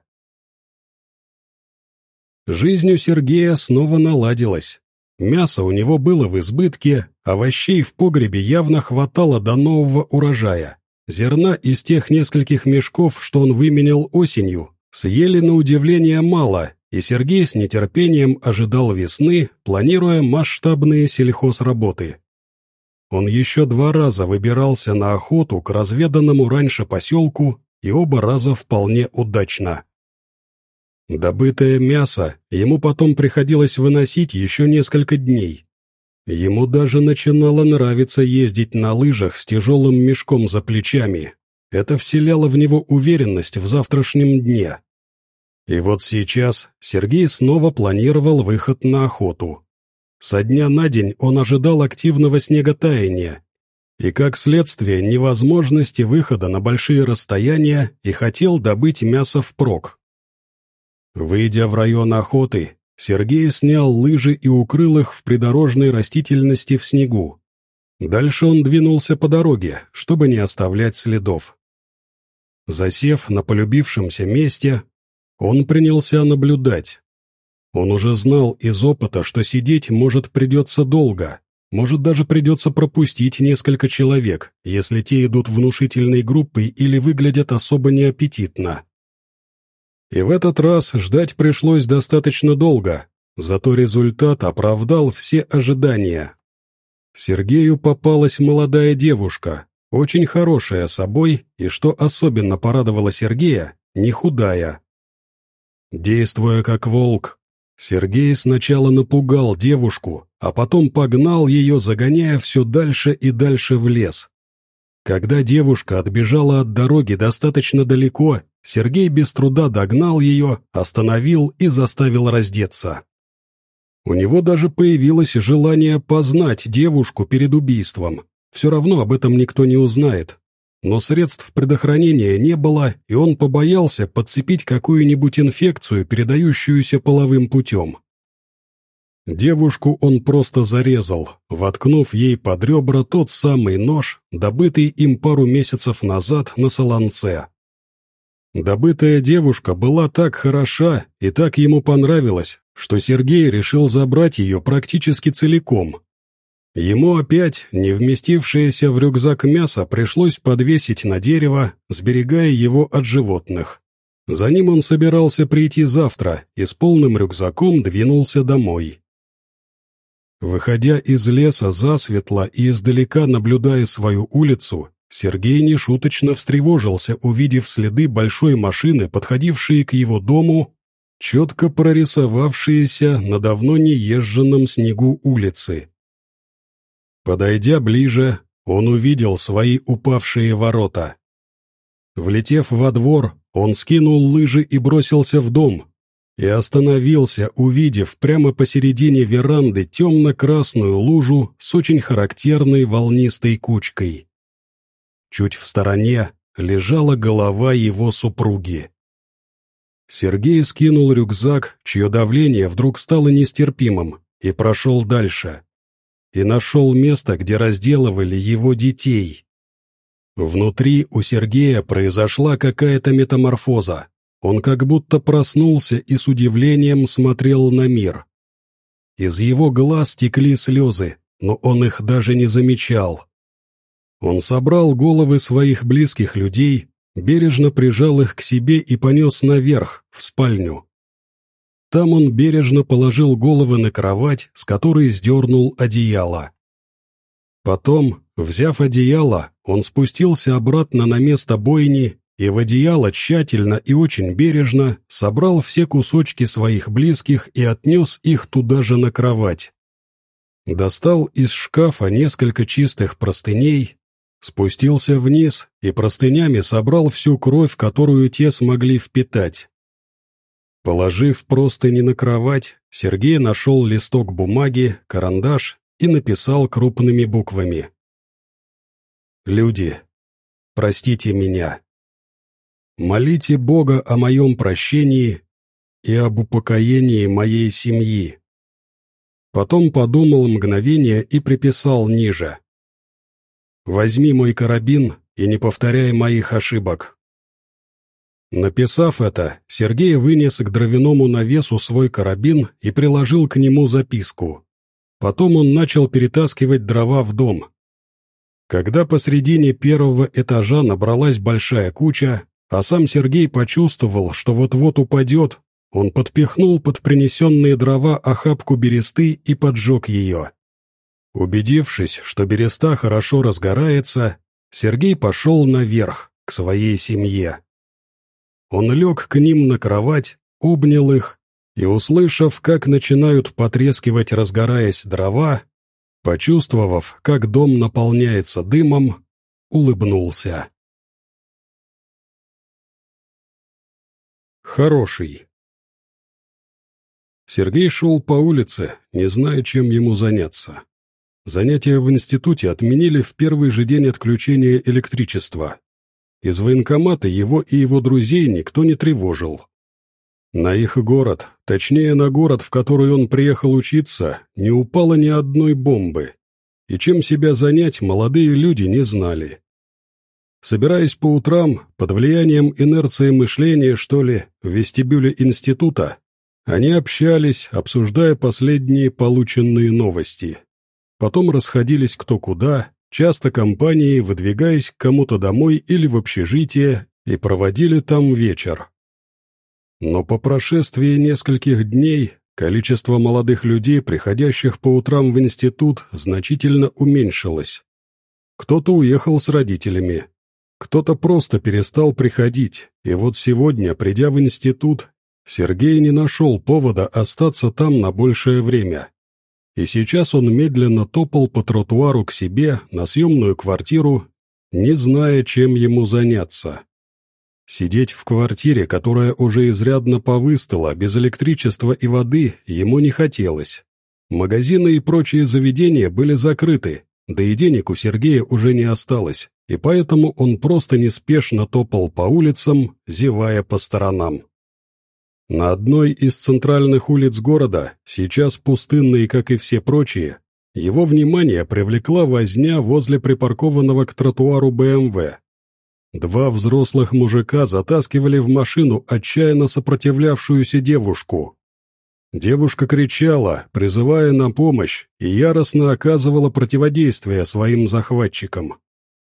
Жизнь у Сергея снова наладилась. Мясо у него было в избытке, овощей в погребе явно хватало до нового урожая. Зерна из тех нескольких мешков, что он выменял осенью, съели на удивление мало, и Сергей с нетерпением ожидал весны, планируя масштабные сельхозработы. Он еще два раза выбирался на охоту к разведанному раньше поселку, и оба раза вполне удачно. Добытое мясо ему потом приходилось выносить еще несколько дней. Ему даже начинало нравиться ездить на лыжах с тяжелым мешком за плечами. Это вселяло в него уверенность в завтрашнем дне. И вот сейчас Сергей снова планировал выход на охоту. Со дня на день он ожидал активного снеготаяния и, как следствие, невозможности выхода на большие расстояния, и хотел добыть мясо впрок. Выйдя в район охоты, Сергей снял лыжи и укрыл их в придорожной растительности в снегу. Дальше он двинулся по дороге, чтобы не оставлять следов. Засев на полюбившемся месте, он принялся наблюдать. Он уже знал из опыта, что сидеть, может, придется долго, может, даже придется пропустить несколько человек, если те идут внушительной группой или выглядят особо неаппетитно. И в этот раз ждать пришлось достаточно долго, зато результат оправдал все ожидания. Сергею попалась молодая девушка, очень хорошая собой, и, что особенно порадовало Сергея, не худая. Действуя как волк, Сергей сначала напугал девушку, а потом погнал ее, загоняя все дальше и дальше в лес. Когда девушка отбежала от дороги достаточно далеко, Сергей без труда догнал ее, остановил и заставил раздеться. У него даже появилось желание познать девушку перед убийством. Все равно об этом никто не узнает. Но средств предохранения не было, и он побоялся подцепить какую-нибудь инфекцию, передающуюся половым путем. Девушку он просто зарезал, воткнув ей под ребра тот самый нож, добытый им пару месяцев назад на Солонце. Добытая девушка была так хороша и так ему понравилась, что Сергей решил забрать ее практически целиком. Ему опять не вместившееся в рюкзак мясо пришлось подвесить на дерево, сберегая его от животных. За ним он собирался прийти завтра и с полным рюкзаком двинулся домой. Выходя из леса засветло и издалека наблюдая свою улицу, Сергей нешуточно встревожился, увидев следы большой машины, подходившие к его дому, четко прорисовавшиеся на давно неезженном снегу улицы. Подойдя ближе, он увидел свои упавшие ворота. Влетев во двор, он скинул лыжи и бросился в дом, и остановился, увидев прямо посередине веранды темно-красную лужу с очень характерной волнистой кучкой. Чуть в стороне лежала голова его супруги. Сергей скинул рюкзак, чье давление вдруг стало нестерпимым, и прошел дальше. И нашел место, где разделывали его детей. Внутри у Сергея произошла какая-то метаморфоза. Он как будто проснулся и с удивлением смотрел на мир. Из его глаз текли слезы, но он их даже не замечал. Он собрал головы своих близких людей, бережно прижал их к себе и понес наверх, в спальню. Там он бережно положил головы на кровать, с которой сдернул одеяло. Потом, взяв одеяло, он спустился обратно на место бойни и в одеяло тщательно и очень бережно собрал все кусочки своих близких и отнес их туда же на кровать. Достал из шкафа несколько чистых простыней, спустился вниз и простынями собрал всю кровь, которую те смогли впитать. Положив простыни на кровать, Сергей нашел листок бумаги, карандаш и написал крупными буквами: «Люди, простите меня. Молите Бога о моем прощении и об упокоении моей семьи». Потом подумал мгновение и приписал ниже: «Возьми мой карабин и не повторяй моих ошибок». Написав это, Сергей вынес к дровяному навесу свой карабин и приложил к нему записку. Потом он начал перетаскивать дрова в дом. Когда посредине первого этажа набралась большая куча, а сам Сергей почувствовал, что вот-вот упадет, он подпихнул под принесенные дрова охапку бересты и поджег ее. Убедившись, что береста хорошо разгорается, Сергей пошел наверх, к своей семье. Он лег к ним на кровать, обнял их и, услышав, как начинают потрескивать, разгораясь дрова, почувствовав, как дом наполняется дымом, улыбнулся. Хороший. Сергей шел по улице, не зная, чем ему заняться. Занятия в институте отменили в первый же день отключения электричества. Из военкомата его и его друзей никто не тревожил. На их город, точнее на город, в который он приехал учиться, не упало ни одной бомбы, и чем себя занять молодые люди не знали. Собираясь по утрам, под влиянием инерции мышления, что ли, в вестибюле института, они общались, обсуждая последние полученные новости. Потом расходились кто куда, часто компанией выдвигаясь к кому-то домой или в общежитие, и проводили там вечер. Но по прошествии нескольких дней количество молодых людей, приходящих по утрам в институт, значительно уменьшилось. Кто-то уехал с родителями, кто-то просто перестал приходить, и вот сегодня, придя в институт, Сергей не нашел повода остаться там на большее время. И сейчас он медленно топал по тротуару к себе на съемную квартиру, не зная, чем ему заняться. Сидеть в квартире, которая уже изрядно повыстыла, без электричества и воды, ему не хотелось. Магазины и прочие заведения были закрыты, да и денег у Сергея уже не осталось, и поэтому он просто неспешно топал по улицам, зевая по сторонам. На одной из центральных улиц города, сейчас пустынной, как и все прочие, его внимание привлекла возня возле припаркованного к тротуару бэ эм вэ. Два взрослых мужика затаскивали в машину отчаянно сопротивлявшуюся девушку. Девушка кричала, призывая на помощь, и яростно оказывала противодействие своим захватчикам.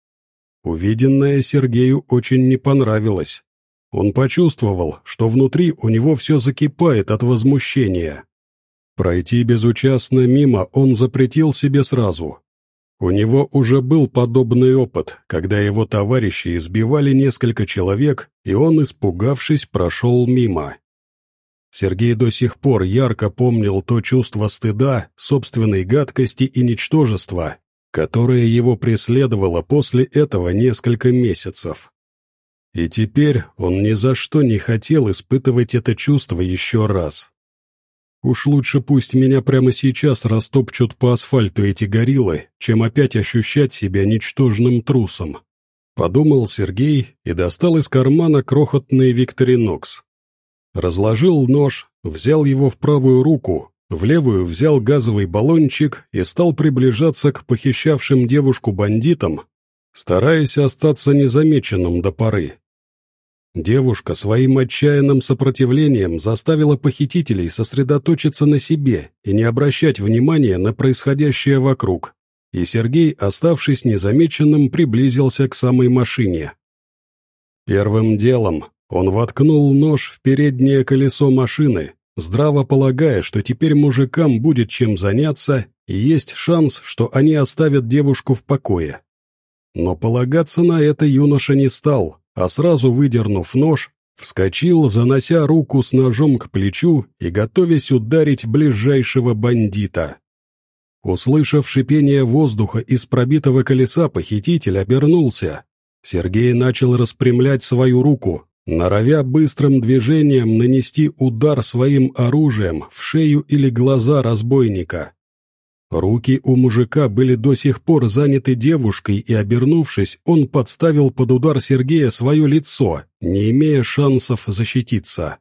Увиденное Сергею очень не понравилось. Он почувствовал, что внутри у него все закипает от возмущения. Пройти безучастно мимо он запретил себе сразу. У него уже был подобный опыт, когда его товарищи избивали несколько человек, и он, испугавшись, прошел мимо. Сергей до сих пор ярко помнил то чувство стыда, собственной гадкости и ничтожества, которое его преследовало после этого несколько месяцев. И теперь он ни за что не хотел испытывать это чувство еще раз. Уж лучше пусть меня прямо сейчас растопчут по асфальту эти гориллы, чем опять ощущать себя ничтожным трусом. Подумал Сергей и достал из кармана крохотный Викторинокс. Разложил нож, взял его в правую руку, в левую взял газовый баллончик и стал приближаться к похищавшим девушку бандитам, стараясь остаться незамеченным до поры. Девушка своим отчаянным сопротивлением заставила похитителей сосредоточиться на себе и не обращать внимания на происходящее вокруг, и Сергей, оставшись незамеченным, приблизился к самой машине. Первым делом он воткнул нож в переднее колесо машины, здраво полагая, что теперь мужикам будет чем заняться и есть шанс, что они оставят девушку в покое. Но полагаться на это юноша не стал, а сразу выдернув нож, вскочил, занося руку с ножом к плечу и готовясь ударить ближайшего бандита. Услышав шипение воздуха из пробитого колеса, похититель обернулся. Сергей начал распрямлять свою руку, норовя быстрым движением нанести удар своим оружием в шею или глаза разбойника. Руки у мужика были до сих пор заняты девушкой, и, обернувшись, он подставил под удар Сергея свое лицо, не имея шансов защититься.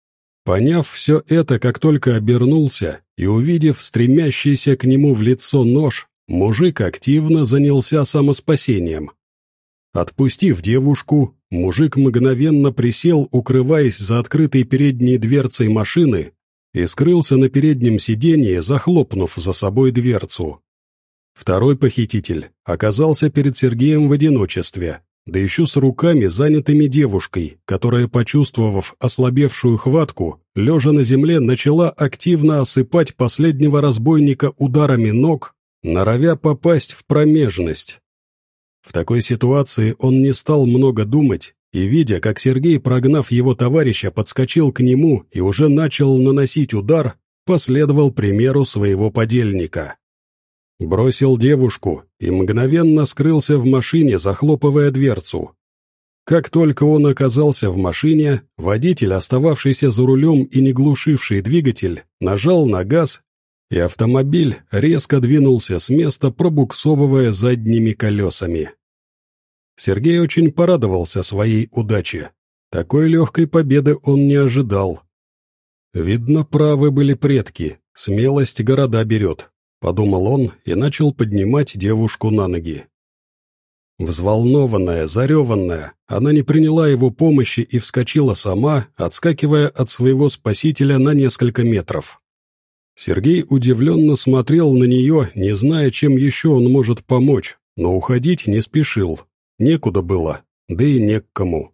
Поняв все это, как только обернулся, и увидев стремящийся к нему в лицо нож, мужик активно занялся самоспасением. Отпустив девушку, мужик мгновенно присел, укрываясь за открытой передней дверцей машины, и скрылся на переднем сиденье, захлопнув за собой дверцу. Второй похититель оказался перед Сергеем в одиночестве, да еще с руками, занятыми девушкой, которая, почувствовав ослабевшую хватку, лежа на земле, начала активно осыпать последнего разбойника ударами ног, норовя попасть в промежность. В такой ситуации он не стал много думать, и, видя, как Сергей, прогнав его товарища, подскочил к нему и уже начал наносить удар, последовал примеру своего подельника. Бросил девушку и мгновенно скрылся в машине, захлопывая дверцу. Как только он оказался в машине, водитель, остававшийся за рулем и не глушивший двигатель, нажал на газ, и автомобиль резко двинулся с места, пробуксовывая задними колесами. Сергей очень порадовался своей удаче. Такой легкой победы он не ожидал. «Видно, правы были предки, смелость города берет», — подумал он и начал поднимать девушку на ноги. Взволнованная, зареванная, она не приняла его помощи и вскочила сама, отскакивая от своего спасителя на несколько метров. Сергей удивленно смотрел на нее, не зная, чем еще он может помочь, но уходить не спешил. Некуда было, да и не к кому.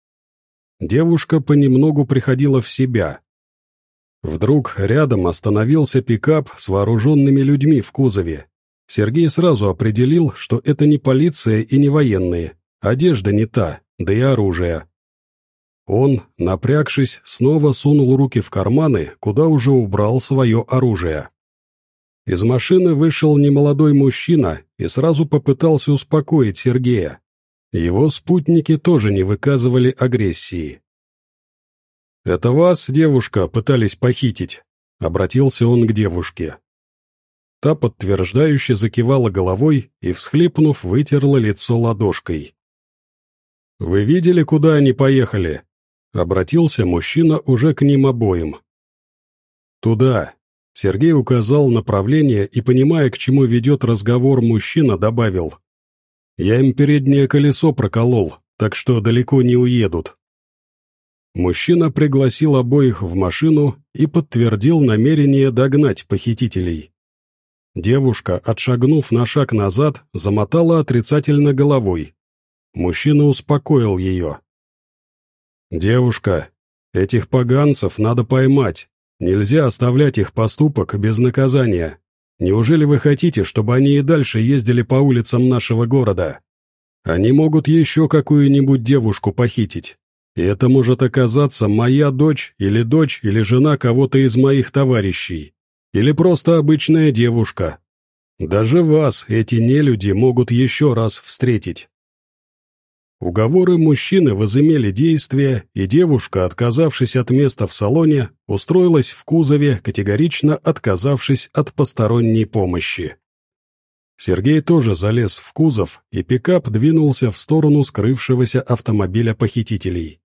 Девушка понемногу приходила в себя. Вдруг рядом остановился пикап с вооруженными людьми в кузове. Сергей сразу определил, что это не полиция и не военные, одежда не та, да и оружие. Он, напрягшись, снова сунул руки в карманы, куда уже убрал свое оружие. Из машины вышел немолодой мужчина и сразу попытался успокоить Сергея. Его спутники тоже не выказывали агрессии. «Это вас, девушка, пытались похитить?» — обратился он к девушке. Та подтверждающе закивала головой и, всхлипнув, вытерла лицо ладошкой. «Вы видели, куда они поехали?» — обратился мужчина уже к ним обоим. «Туда». Сергей указал направление и, понимая, к чему ведет разговор, мужчина добавил. «Я им переднее колесо проколол, так что далеко не уедут». Мужчина пригласил обоих в машину и подтвердил намерение догнать похитителей. Девушка, отшагнув на шаг назад, замотала отрицательно головой. Мужчина успокоил ее. «Девушка, этих поганцев надо поймать. Нельзя оставлять их поступок без наказания. Неужели вы хотите, чтобы они и дальше ездили по улицам нашего города? Они могут еще какую-нибудь девушку похитить. И это может оказаться моя дочь или дочь или жена кого-то из моих товарищей. Или просто обычная девушка. Даже вас эти нелюди могут еще раз встретить». Уговоры мужчины возымели действие, и девушка, отказавшись от места в салоне, устроилась в кузове, категорично отказавшись от посторонней помощи. Сергей тоже залез в кузов, и пикап двинулся в сторону скрывшегося автомобиля похитителей.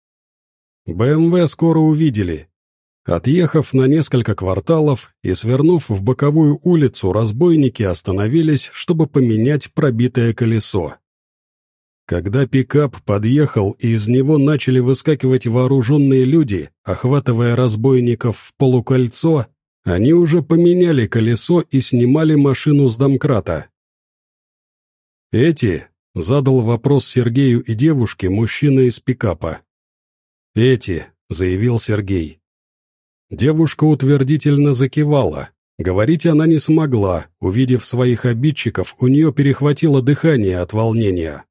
БМВ скоро увидели. Отъехав на несколько кварталов и свернув в боковую улицу, разбойники остановились, чтобы поменять пробитое колесо. Когда пикап подъехал и из него начали выскакивать вооруженные люди, охватывая разбойников в полукольцо, они уже поменяли колесо и снимали машину с домкрата. «Эти?» — задал вопрос Сергею и девушке мужчина из пикапа. «Эти», — заявил Сергей. Девушка утвердительно закивала. Говорить она не смогла, увидев своих обидчиков, у нее перехватило дыхание от волнения.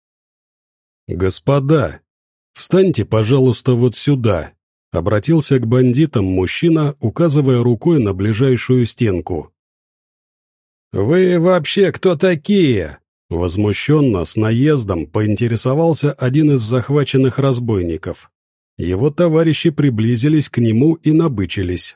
«Господа, встаньте, пожалуйста, вот сюда», — обратился к бандитам мужчина, указывая рукой на ближайшую стенку. «Вы вообще кто такие?» — возмущенно, с наездом, поинтересовался один из захваченных разбойников. Его товарищи приблизились к нему и набычились.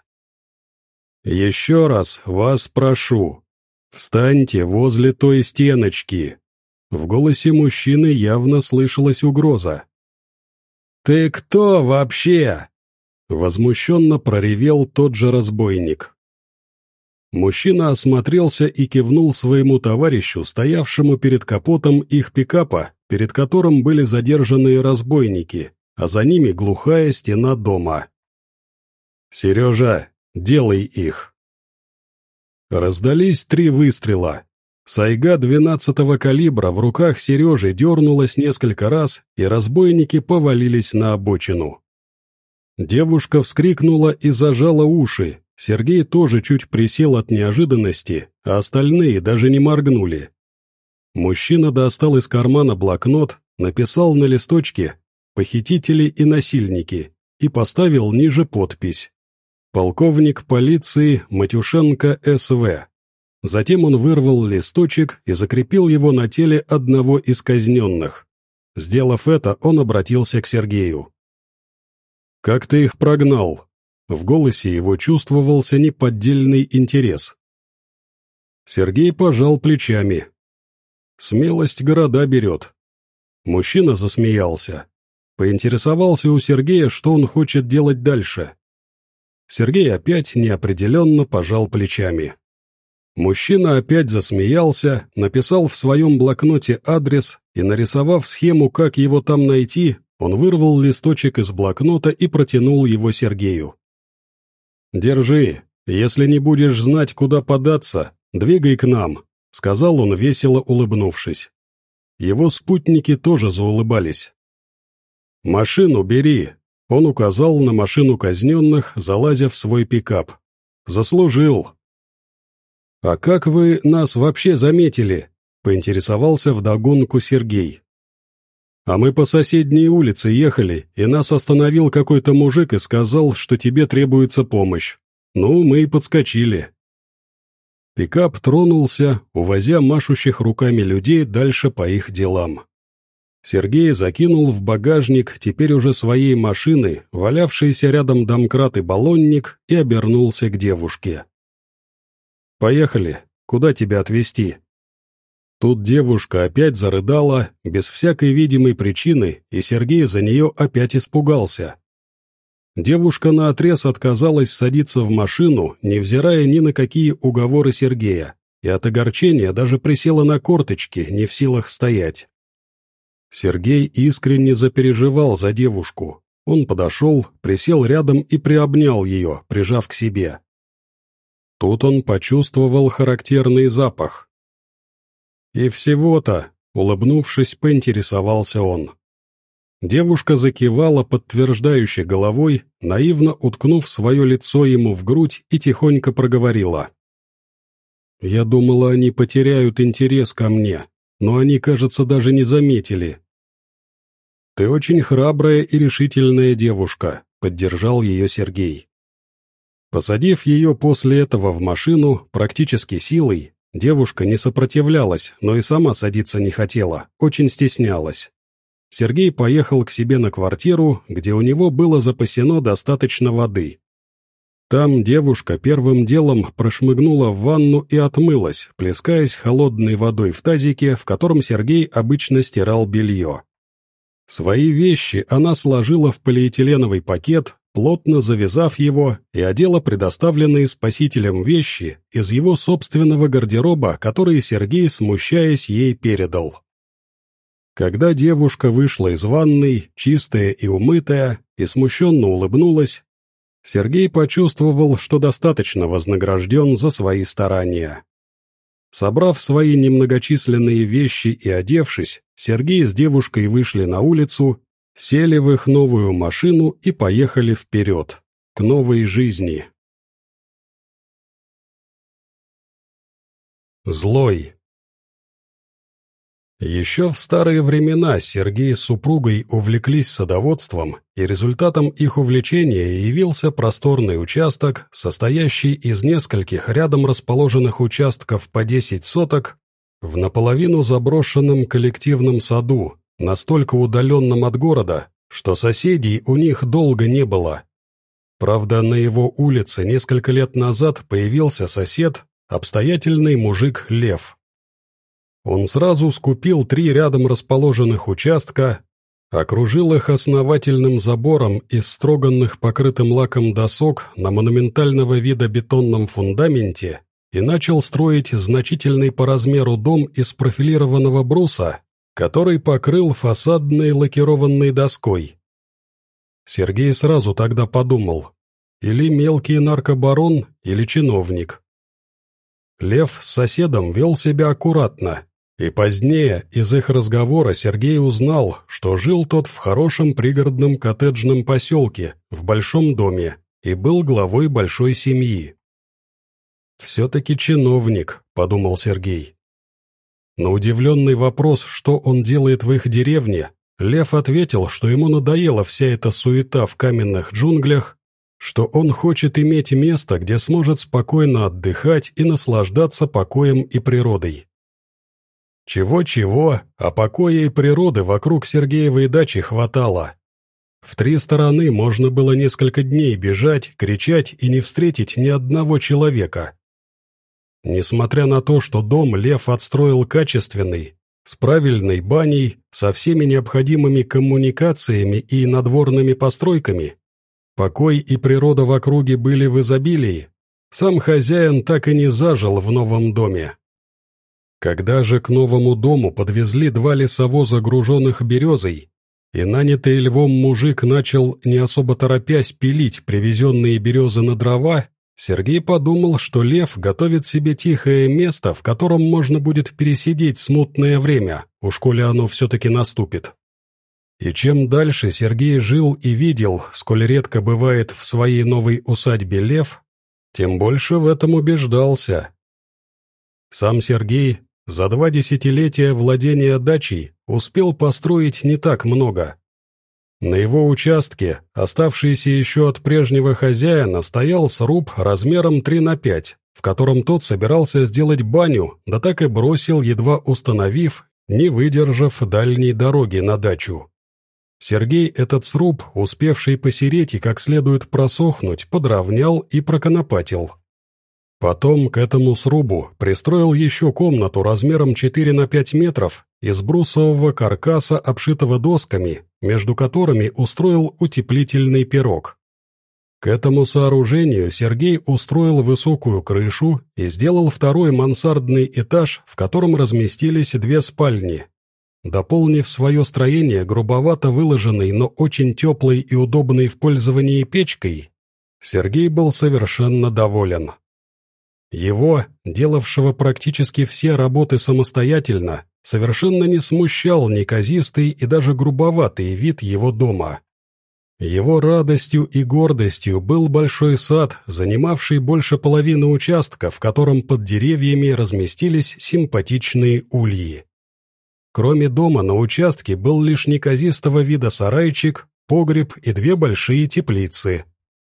«Еще раз вас прошу, встаньте возле той стеночки». В голосе мужчины явно слышалась угроза. «Ты кто вообще?» — возмущенно проревел тот же разбойник. Мужчина осмотрелся и кивнул своему товарищу, стоявшему перед капотом их пикапа, перед которым были задержанные разбойники, а за ними глухая стена дома. «Сережа, делай их!» Раздались три выстрела. Сайга двенадцатого калибра в руках Сережи дернулась несколько раз, и разбойники повалились на обочину. Девушка вскрикнула и зажала уши. Сергей тоже чуть присел от неожиданности, а остальные даже не моргнули. Мужчина достал из кармана блокнот, написал на листочке «Похитители и насильники» и поставил ниже подпись «Полковник полиции Матюшенко С В». Затем он вырвал листочек и закрепил его на теле одного из казненных. Сделав это, он обратился к Сергею. «Как ты их прогнал?» В голосе его чувствовался неподдельный интерес. Сергей пожал плечами. «Смелость города берет». Мужчина засмеялся. Поинтересовался у Сергея, что он хочет делать дальше. Сергей опять неопределенно пожал плечами. Мужчина опять засмеялся, написал в своем блокноте адрес и, нарисовав схему, как его там найти, он вырвал листочек из блокнота и протянул его Сергею. «Держи, если не будешь знать, куда податься, двигай к нам», — сказал он, весело улыбнувшись. Его спутники тоже заулыбались. «Машину бери», — он указал на машину казненных, залазя в свой пикап. «Заслужил». «А как вы нас вообще заметили?» — поинтересовался вдогонку Сергей. «А мы по соседней улице ехали, и нас остановил какой-то мужик и сказал, что тебе требуется помощь. Ну, мы и подскочили». Пикап тронулся, увозя машущих руками людей дальше по их делам. Сергей закинул в багажник теперь уже своей машины, валявшийся рядом домкрат и баллонник, и обернулся к девушке. «Поехали. Куда тебя отвезти?» Тут девушка опять зарыдала, без всякой видимой причины, и Сергей за нее опять испугался. Девушка наотрез отказалась садиться в машину, невзирая ни на какие уговоры Сергея, и от огорчения даже присела на корточки, не в силах стоять. Сергей искренне запереживал за девушку. Он подошел, присел рядом и приобнял ее, прижав к себе. Тут он почувствовал характерный запах. «И всего-то», — улыбнувшись, поинтересовался он. Девушка закивала подтверждающе головой, наивно уткнув свое лицо ему в грудь и тихонько проговорила. «Я думала, они потеряют интерес ко мне, но они, кажется, даже не заметили». «Ты очень храбрая и решительная девушка», — поддержал ее Сергей. Посадив ее после этого в машину, практически силой, девушка не сопротивлялась, но и сама садиться не хотела, очень стеснялась. Сергей поехал к себе на квартиру, где у него было запасено достаточно воды. Там девушка первым делом прошмыгнула в ванну и отмылась, плескаясь холодной водой в тазике, в котором Сергей обычно стирал белье. Свои вещи она сложила в полиэтиленовый пакет, плотно завязав его, и одела предоставленные спасителем вещи из его собственного гардероба, которые Сергей, смущаясь, ей передал. Когда девушка вышла из ванной, чистая и умытая, и смущенно улыбнулась, Сергей почувствовал, что достаточно вознагражден за свои старания. Собрав свои немногочисленные вещи и одевшись, Сергей с девушкой вышли на улицу, сели в их новую машину и поехали вперед, к новой жизни. Злой. Еще в старые времена Сергей с супругой увлеклись садоводством, и результатом их увлечения явился просторный участок, состоящий из нескольких рядом расположенных участков по десять соток, в наполовину заброшенном коллективном саду, настолько удаленном от города, что соседей у них долго не было. Правда, на его улице несколько лет назад появился сосед, обстоятельный мужик Лев. Он сразу скупил три рядом расположенных участка, окружил их основательным забором из строганных покрытым лаком досок на монументального вида бетонном фундаменте и начал строить значительный по размеру дом из профилированного бруса, который покрыл фасадной лакированной доской. Сергей сразу тогда подумал, или мелкий наркобарон, или чиновник. Лев с соседом вел себя аккуратно, и позднее из их разговора Сергей узнал, что жил тот в хорошем пригородном коттеджном поселке, в большом доме, и был главой большой семьи. «Все-таки чиновник», — подумал Сергей. На удивленный вопрос, что он делает в их деревне, Лев ответил, что ему надоела вся эта суета в каменных джунглях, что он хочет иметь место, где сможет спокойно отдыхать и наслаждаться покоем и природой. Чего-чего, а покоя и природы вокруг Сергеевой дачи хватало. В три стороны можно было несколько дней бежать, кричать и не встретить ни одного человека. Несмотря на то, что дом Лев отстроил качественный, с правильной баней, со всеми необходимыми коммуникациями и надворными постройками, покой и природа в округе были в изобилии, сам хозяин так и не зажил в новом доме. Когда же к новому дому подвезли два лесовоза, груженных березой, и нанятый Львом мужик начал, не особо торопясь, пилить привезенные березы на дрова, Сергей подумал, что Лев готовит себе тихое место, в котором можно будет пересидеть смутное время, уж коли оно все-таки наступит. И чем дальше Сергей жил и видел, сколь редко бывает в своей новой усадьбе Лев, тем больше в этом убеждался. Сам Сергей за два десятилетия владения дачей успел построить не так много. На его участке, оставшийся еще от прежнего хозяина, стоял сруб размером три на пять, в котором тот собирался сделать баню, да так и бросил, едва установив, не выдержав дальней дороги на дачу. Сергей этот сруб, успевший посереть и как следует просохнуть, подровнял и проконопатил. Потом к этому срубу пристроил еще комнату размером четыре на пять метров из брусового каркаса, обшитого досками, между которыми устроил утеплительный пирог. К этому сооружению Сергей устроил высокую крышу и сделал второй мансардный этаж, в котором разместились две спальни. Дополнив свое строение грубовато выложенной, но очень теплой и удобной в пользовании печкой, Сергей был совершенно доволен. Его, делавшего практически все работы самостоятельно, совершенно не смущал неказистый и даже грубоватый вид его дома. Его радостью и гордостью был большой сад, занимавший больше половины участка, в котором под деревьями разместились симпатичные ульи. Кроме дома на участке был лишь неказистого вида сарайчик, погреб и две большие теплицы.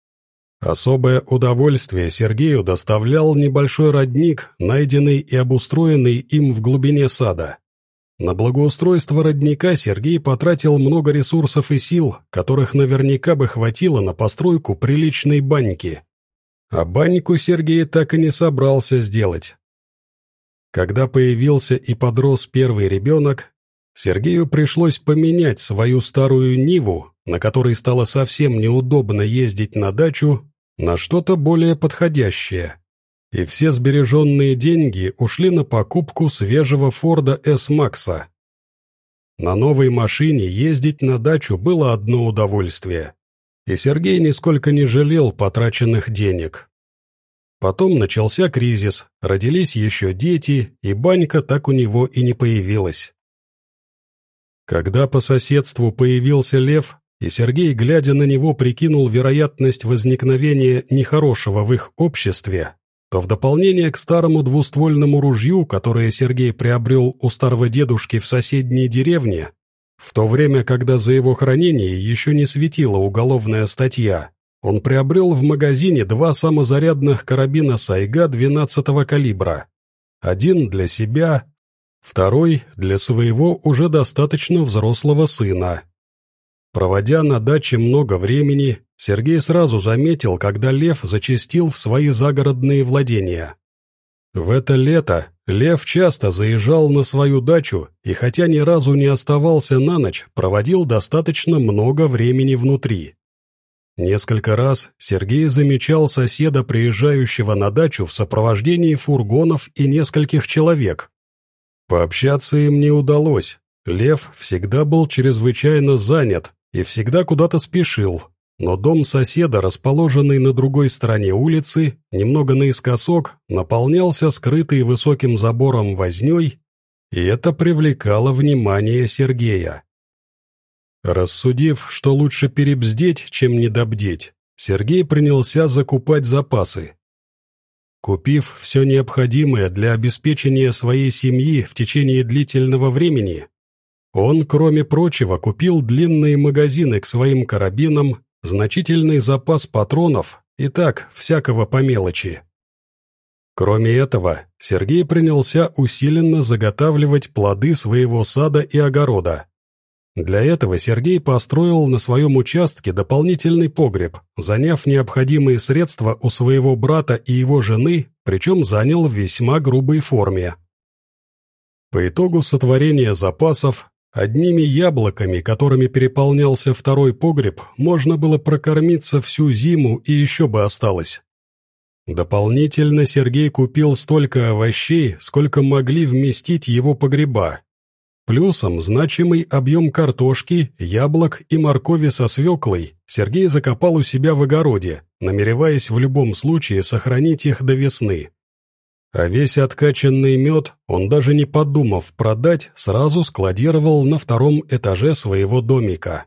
Особое удовольствие Сергею доставлял небольшой родник, найденный и обустроенный им в глубине сада. На благоустройство родника Сергей потратил много ресурсов и сил, которых наверняка бы хватило на постройку приличной баньки. А баньку Сергей так и не собрался сделать. Когда появился и подрос первый ребенок, Сергею пришлось поменять свою старую Ниву, на которой стало совсем неудобно ездить на дачу, на что-то более подходящее. И все сбереженные деньги ушли на покупку свежего Форда С-Макса. На новой машине ездить на дачу было одно удовольствие, и Сергей нисколько не жалел потраченных денег. Потом начался кризис, родились еще дети, и банька так у него и не появилась. Когда по соседству появился Лев, и Сергей, глядя на него, прикинул вероятность возникновения нехорошего в их обществе, то в дополнение к старому двуствольному ружью, которое Сергей приобрел у старого дедушки в соседней деревне, в то время, когда за его хранение еще не светила уголовная статья, он приобрел в магазине два самозарядных карабина Сайга двенадцатого калибра. Один для себя, второй для своего уже достаточно взрослого сына. Проводя на даче много времени, Сергей сразу заметил, когда Лев зачастил в свои загородные владения. В это лето Лев часто заезжал на свою дачу и, хотя ни разу не оставался на ночь, проводил достаточно много времени внутри. Несколько раз Сергей замечал соседа, приезжающего на дачу в сопровождении фургонов и нескольких человек. Пообщаться им не удалось, Лев всегда был чрезвычайно занят и всегда куда-то спешил, но дом соседа, расположенный на другой стороне улицы, немного наискосок, наполнялся скрытой высоким забором вознёй, и это привлекало внимание Сергея. Рассудив, что лучше перебздеть, чем недобдеть, Сергей принялся закупать запасы. Купив все необходимое для обеспечения своей семьи в течение длительного времени, он, кроме прочего, купил длинные магазины к своим карабинам, значительный запас патронов и так, всякого по мелочи. Кроме этого, Сергей принялся усиленно заготавливать плоды своего сада и огорода. Для этого Сергей построил на своем участке дополнительный погреб, заняв необходимые средства у своего брата и его жены, причем занял в весьма грубой форме. По итогу сотворения запасов, одними яблоками, которыми переполнялся второй погреб, можно было прокормиться всю зиму и еще бы осталось. Дополнительно Сергей купил столько овощей, сколько могли вместить его погреба. Плюсом значимый объем картошки, яблок и моркови со свеклой Сергей закопал у себя в огороде, намереваясь в любом случае сохранить их до весны. А весь откачанный мед он, даже не подумав продать, сразу складировал на втором этаже своего домика.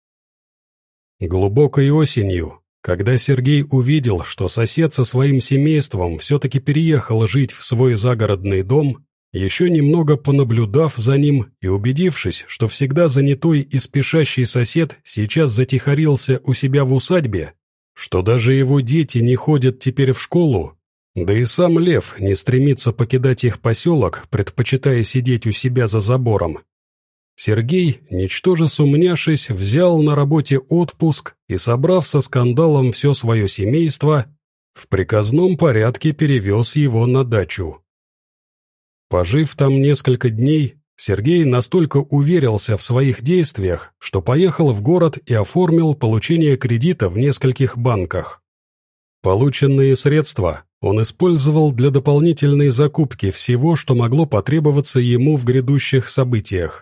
Глубокой осенью, когда Сергей увидел, что сосед со своим семейством все-таки переехал жить в свой загородный дом, еще немного понаблюдав за ним и убедившись, что всегда занятой и спешащий сосед сейчас затихарился у себя в усадьбе, что даже его дети не ходят теперь в школу, Да и сам Лев не стремится покидать их поселок, предпочитая сидеть у себя за забором. Сергей, ничтоже сумняшись, взял на работе отпуск и, собрав со скандалом все свое семейство, в приказном порядке перевез его на дачу. Пожив там несколько дней, Сергей настолько уверился в своих действиях, что поехал в город и оформил получение кредита в нескольких банках. Полученные средства он использовал для дополнительной закупки всего, что могло потребоваться ему в грядущих событиях.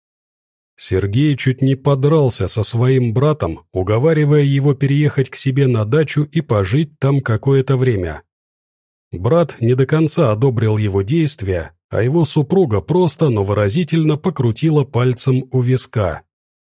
Сергей чуть не подрался со своим братом, уговаривая его переехать к себе на дачу и пожить там какое-то время. Брат не до конца одобрил его действия, а его супруга просто, но выразительно покрутила пальцем у виска.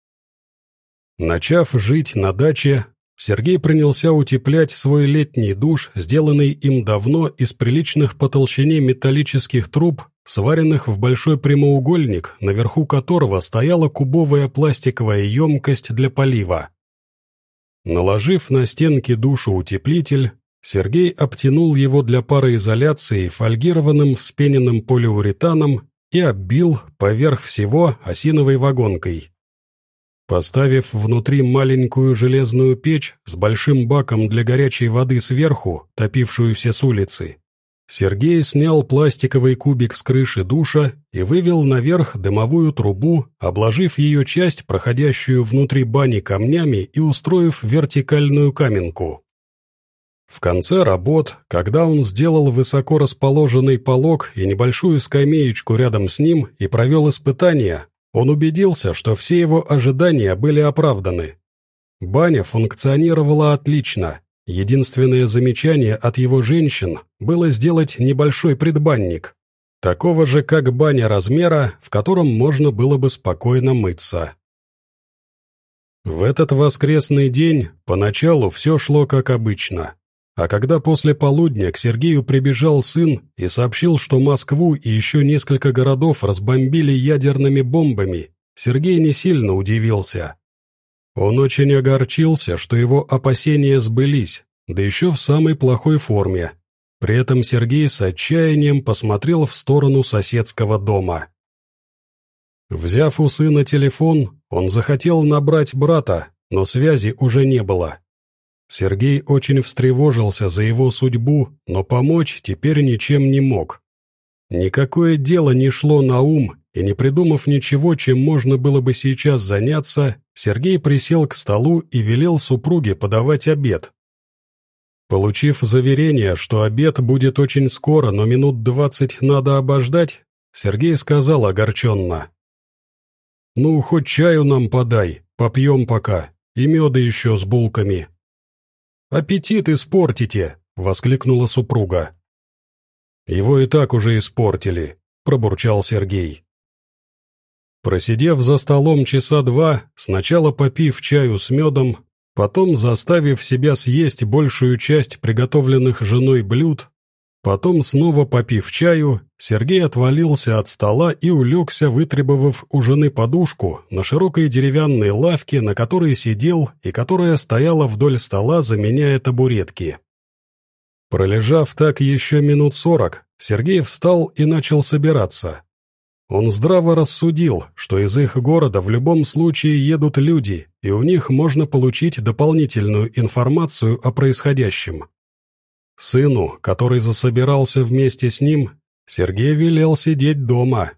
Начав жить на даче, Сергей принялся утеплять свой летний душ, сделанный им давно из приличных по толщине металлических труб, сваренных в большой прямоугольник, наверху которого стояла кубовая пластиковая емкость для полива. Наложив на стенки душа утеплитель, Сергей обтянул его для пароизоляции фольгированным вспененным полиуретаном и оббил поверх всего осиновой вагонкой. Поставив внутри маленькую железную печь с большим баком для горячей воды сверху, топившуюся с улицы, Сергей снял пластиковый кубик с крыши душа и вывел наверх дымовую трубу, обложив ее часть, проходящую внутри бани, камнями и устроив вертикальную каменку. В конце работ, когда он сделал высоко расположенный полог и небольшую скамеечку рядом с ним и провел испытания, он убедился, что все его ожидания были оправданы. Баня функционировала отлично. Единственное замечание от его женщин было сделать небольшой предбанник, такого же, как баня размера, в котором можно было бы спокойно мыться. В этот воскресный день поначалу все шло как обычно. А когда после полудня к Сергею прибежал сын и сообщил, что Москву и еще несколько городов разбомбили ядерными бомбами, Сергей не сильно удивился. Он очень огорчился, что его опасения сбылись, да еще в самой плохой форме. При этом Сергей с отчаянием посмотрел в сторону соседского дома. Взяв у сына телефон, он захотел набрать брата, но связи уже не было. Сергей очень встревожился за его судьбу, но помочь теперь ничем не мог. Никакое дело не шло на ум, и не придумав ничего, чем можно было бы сейчас заняться, Сергей присел к столу и велел супруге подавать обед. Получив заверение, что обед будет очень скоро, но минут двадцать надо обождать, Сергей сказал огорченно: «Ну, хоть чаю нам подай, попьем пока, и меда еще с булками». «Аппетит испортите!» — воскликнула супруга. «Его и так уже испортили», — пробурчал Сергей. Просидев за столом часа два, сначала попив чаю с медом, потом заставив себя съесть большую часть приготовленных женой блюд, потом снова попив чаю, Сергей отвалился от стола и улегся, вытребовав у жены подушку на широкой деревянной лавке, на которой сидел и которая стояла вдоль стола, заменяя табуретки. Пролежав так еще минут сорок, Сергей встал и начал собираться. Он здраво рассудил, что из их города в любом случае едут люди, и у них можно получить дополнительную информацию о происходящем. Сыну, который засобирался вместе с ним, Сергей велел сидеть дома.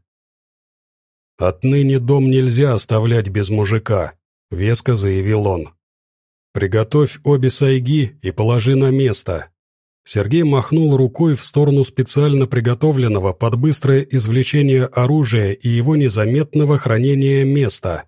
«Отныне дом нельзя оставлять без мужика», — веско заявил он. «Приготовь обе сайги и положи на место». Сергей махнул рукой в сторону специально приготовленного под быстрое извлечение оружия и его незаметного хранения места.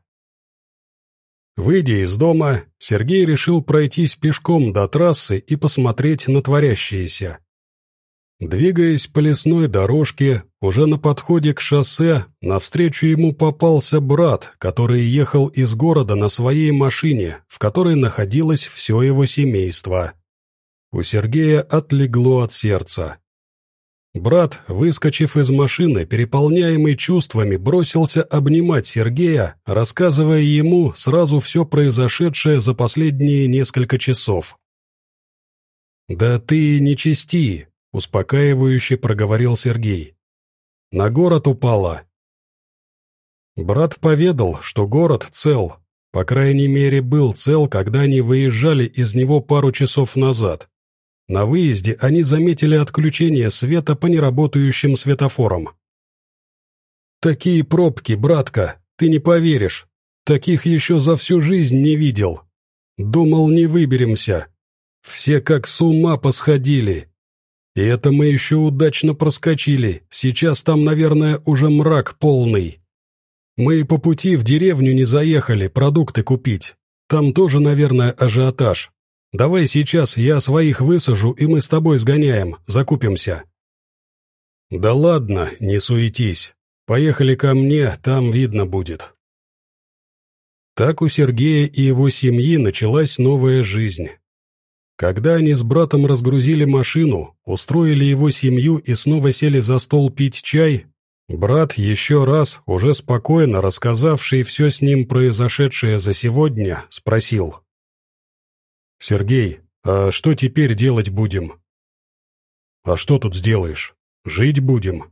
Выйдя из дома, Сергей решил пройтись пешком до трассы и посмотреть на творящееся. Двигаясь по лесной дорожке, уже на подходе к шоссе, навстречу ему попался брат, который ехал из города на своей машине, в которой находилось все его семейство. У Сергея отлегло от сердца. Брат, выскочив из машины, переполняемый чувствами, бросился обнимать Сергея, рассказывая ему сразу все произошедшее за последние несколько часов. «Да ты не чисти», — успокаивающе проговорил Сергей. «На город упала». Брат поведал, что город цел, по крайней мере был цел, когда они выезжали из него пару часов назад. На выезде они заметили отключение света по неработающим светофорам. «Такие пробки, братка, ты не поверишь, таких еще за всю жизнь не видел. Думал, не выберемся. Все как с ума посходили. И это мы еще удачно проскочили, сейчас там, наверное, уже мрак полный. Мы и по пути в деревню не заехали продукты купить, там тоже, наверное, ажиотаж. Давай сейчас я своих высажу, и мы с тобой сгоняем, закупимся». «Да ладно, не суетись. Поехали ко мне, там видно будет». Так у Сергея и его семьи началась новая жизнь. Когда они с братом разгрузили машину, устроили его семью и снова сели за стол пить чай, брат еще раз, уже спокойно рассказавший все с ним произошедшее за сегодня, спросил: «Сергей, а что теперь делать будем?» «А что тут сделаешь? Жить будем».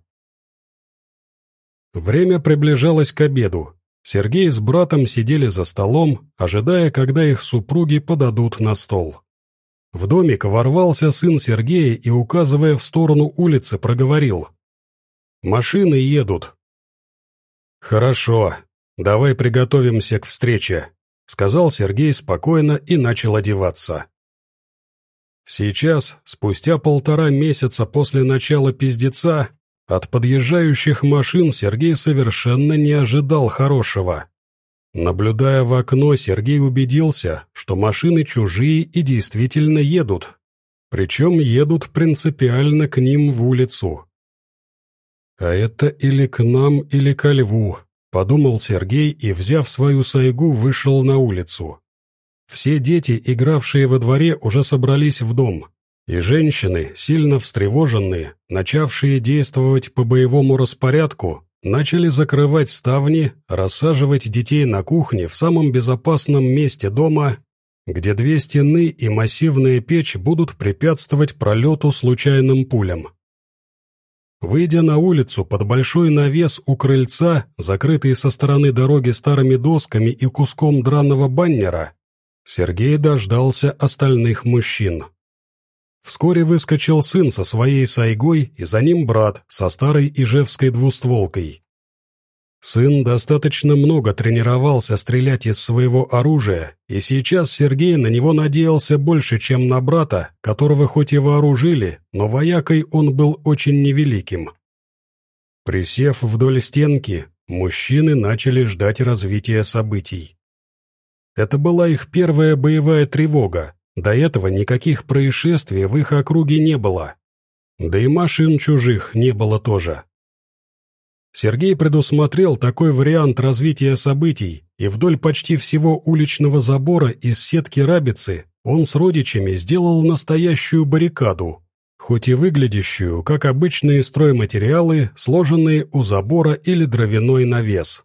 Время приближалось к обеду. Сергей с братом сидели за столом, ожидая, когда их супруги подадут на стол. В домик ворвался сын Сергея и, указывая в сторону улицы, проговорил: «Машины едут». «Хорошо, давай приготовимся к встрече», — сказал Сергей спокойно и начал одеваться. Сейчас, спустя полтора месяца после начала пиздеца, от подъезжающих машин Сергей совершенно не ожидал хорошего. Наблюдая в окно, Сергей убедился, что машины чужие и действительно едут, причем едут принципиально к ним в улицу. «А это или к нам, или ко льву», — подумал Сергей и, взяв свою сайгу, вышел на улицу. Все дети, игравшие во дворе, уже собрались в дом, и женщины, сильно встревоженные, начавшие действовать по боевому распорядку, начали закрывать ставни, рассаживать детей на кухне в самом безопасном месте дома, где две стены и массивная печь будут препятствовать пролету случайным пулям. Выйдя на улицу под большой навес у крыльца, закрытый со стороны дороги старыми досками и куском драного баннера, Сергей дождался остальных мужчин. Вскоре выскочил сын со своей сайгой, и за ним брат со старой ижевской двустволкой. Сын достаточно много тренировался стрелять из своего оружия, и сейчас Сергей на него надеялся больше, чем на брата, которого хоть и вооружили, но воякой он был очень невеликим. Присев вдоль стенки, мужчины начали ждать развития событий. Это была их первая боевая тревога. До этого никаких происшествий в их округе не было. Да и машин чужих не было тоже. Сергей предусмотрел такой вариант развития событий, и вдоль почти всего уличного забора из сетки рабицы он с родичами сделал настоящую баррикаду, хоть и выглядящую, как обычные стройматериалы, сложенные у забора или дровяной навес.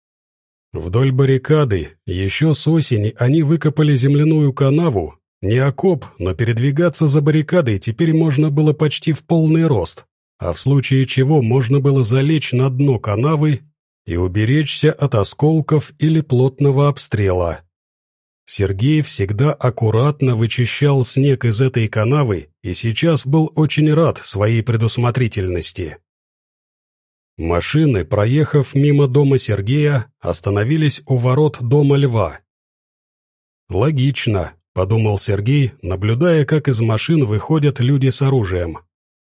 Вдоль баррикады еще с осени они выкопали земляную канаву. Не окоп, но передвигаться за баррикадой теперь можно было почти в полный рост, а в случае чего можно было залечь на дно канавы и уберечься от осколков или плотного обстрела. Сергей всегда аккуратно вычищал снег из этой канавы и сейчас был очень рад своей предусмотрительности. Машины, проехав мимо дома Сергея, остановились у ворот дома Льва. «Логично», — подумал Сергей, наблюдая, как из машин выходят люди с оружием.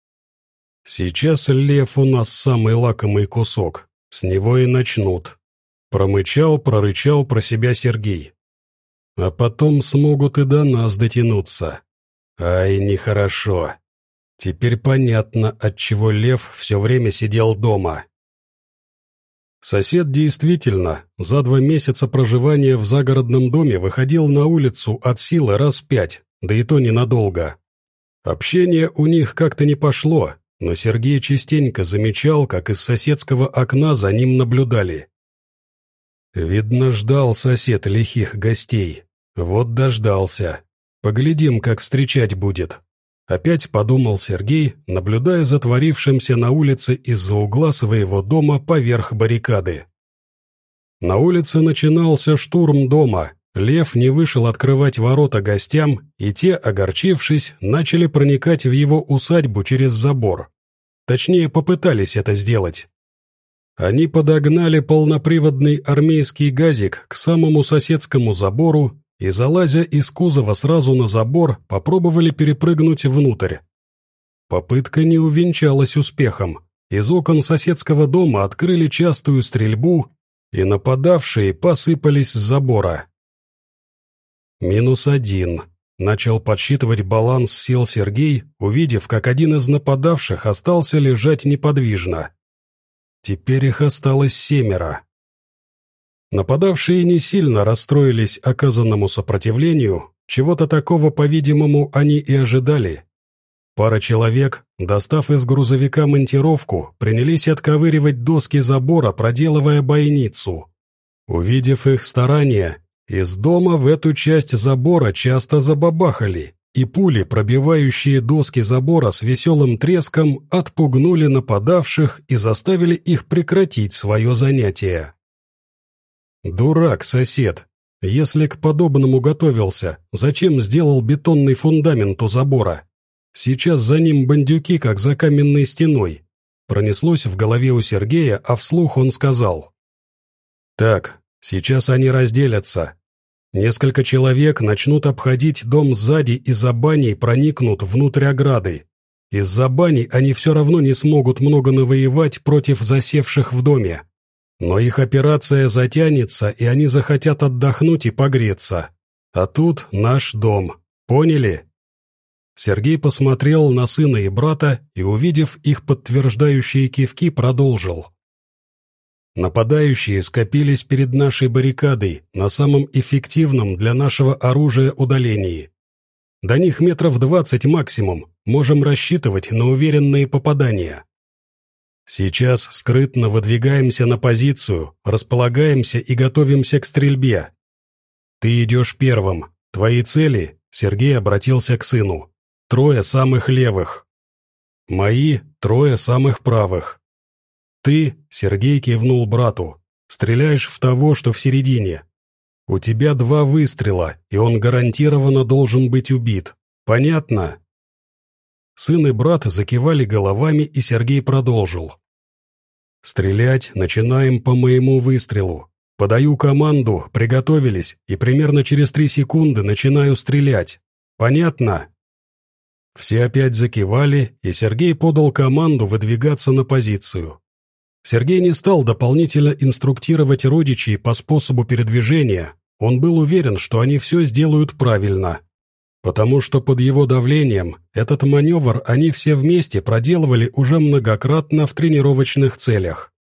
«Сейчас Лев у нас самый лакомый кусок, с него и начнут», — промычал, прорычал про себя Сергей. «А потом смогут и до нас дотянуться. Ай, нехорошо. Теперь понятно, отчего Лев все время сидел дома». Сосед действительно за два месяца проживания в загородном доме выходил на улицу от силы раз пять, да и то ненадолго. Общение у них как-то не пошло, но Сергей частенько замечал, как из соседского окна за ним наблюдали. Видно, ждал сосед лихих гостей. Вот дождался. Поглядим, как встречать будет. Опять подумал Сергей, наблюдая за творившимся на улице из-за угла своего дома поверх баррикады. На улице начинался штурм дома, Лев не вышел открывать ворота гостям, и те, огорчившись, начали проникать в его усадьбу через забор. Точнее, попытались это сделать. Они подогнали полноприводный армейский газик к самому соседскому забору и, залазя из кузова сразу на забор, попробовали перепрыгнуть внутрь. Попытка не увенчалась успехом. Из окон соседского дома открыли частую стрельбу, и нападавшие посыпались с забора. «Минус один», — начал подсчитывать баланс сил Сергей, увидев, как один из нападавших остался лежать неподвижно. Теперь их осталось семеро. Нападавшие не сильно расстроились оказанному сопротивлению, чего-то такого, по-видимому, они и ожидали. Пара человек, достав из грузовика монтировку, принялись отковыривать доски забора, проделывая бойницу. Увидев их старания, из дома в эту часть забора часто забабахали, и пули, пробивающие доски забора с веселым треском, отпугнули нападавших и заставили их прекратить свое занятие. Дурак, сосед. Если к подобному готовился, зачем сделал бетонный фундамент у забора? Сейчас за ним бандюки, как за каменной стеной. Пронеслось в голове у Сергея, а вслух он сказал: «Так, сейчас они разделятся. Несколько человек начнут обходить дом сзади и за баней проникнут внутрь ограды. Из-за бани они все равно не смогут много навоевать против засевших в доме. Но их операция затянется, и они захотят отдохнуть и погреться. А тут наш дом. Поняли?» Сергей посмотрел на сына и брата и, увидев их подтверждающие кивки, продолжил. «Нападающие скопились перед нашей баррикадой на самом эффективном для нашего оружия удалении. До них метров двадцать максимум, можем рассчитывать на уверенные попадания. Сейчас скрытно выдвигаемся на позицию, располагаемся и готовимся к стрельбе. Ты идешь первым. Твои цели, — Сергей обратился к сыну, — трое самых левых. Мои — трое самых правых. Ты, — Сергей кивнул брату, — стреляешь в того, что в середине. У тебя два выстрела, и он гарантированно должен быть убит. Понятно?» Сын и брат закивали головами, и Сергей продолжил. «Стрелять начинаем по моему выстрелу. Подаю команду, приготовились, и примерно через три секунды начинаю стрелять. Понятно?» Все опять закивали, и Сергей подал команду выдвигаться на позицию. Сергей не стал дополнительно инструктировать родичей по способу передвижения, он был уверен, что они все сделают правильно, потому что под его давлением этот маневр они все вместе проделывали уже многократно в тренировочных целях.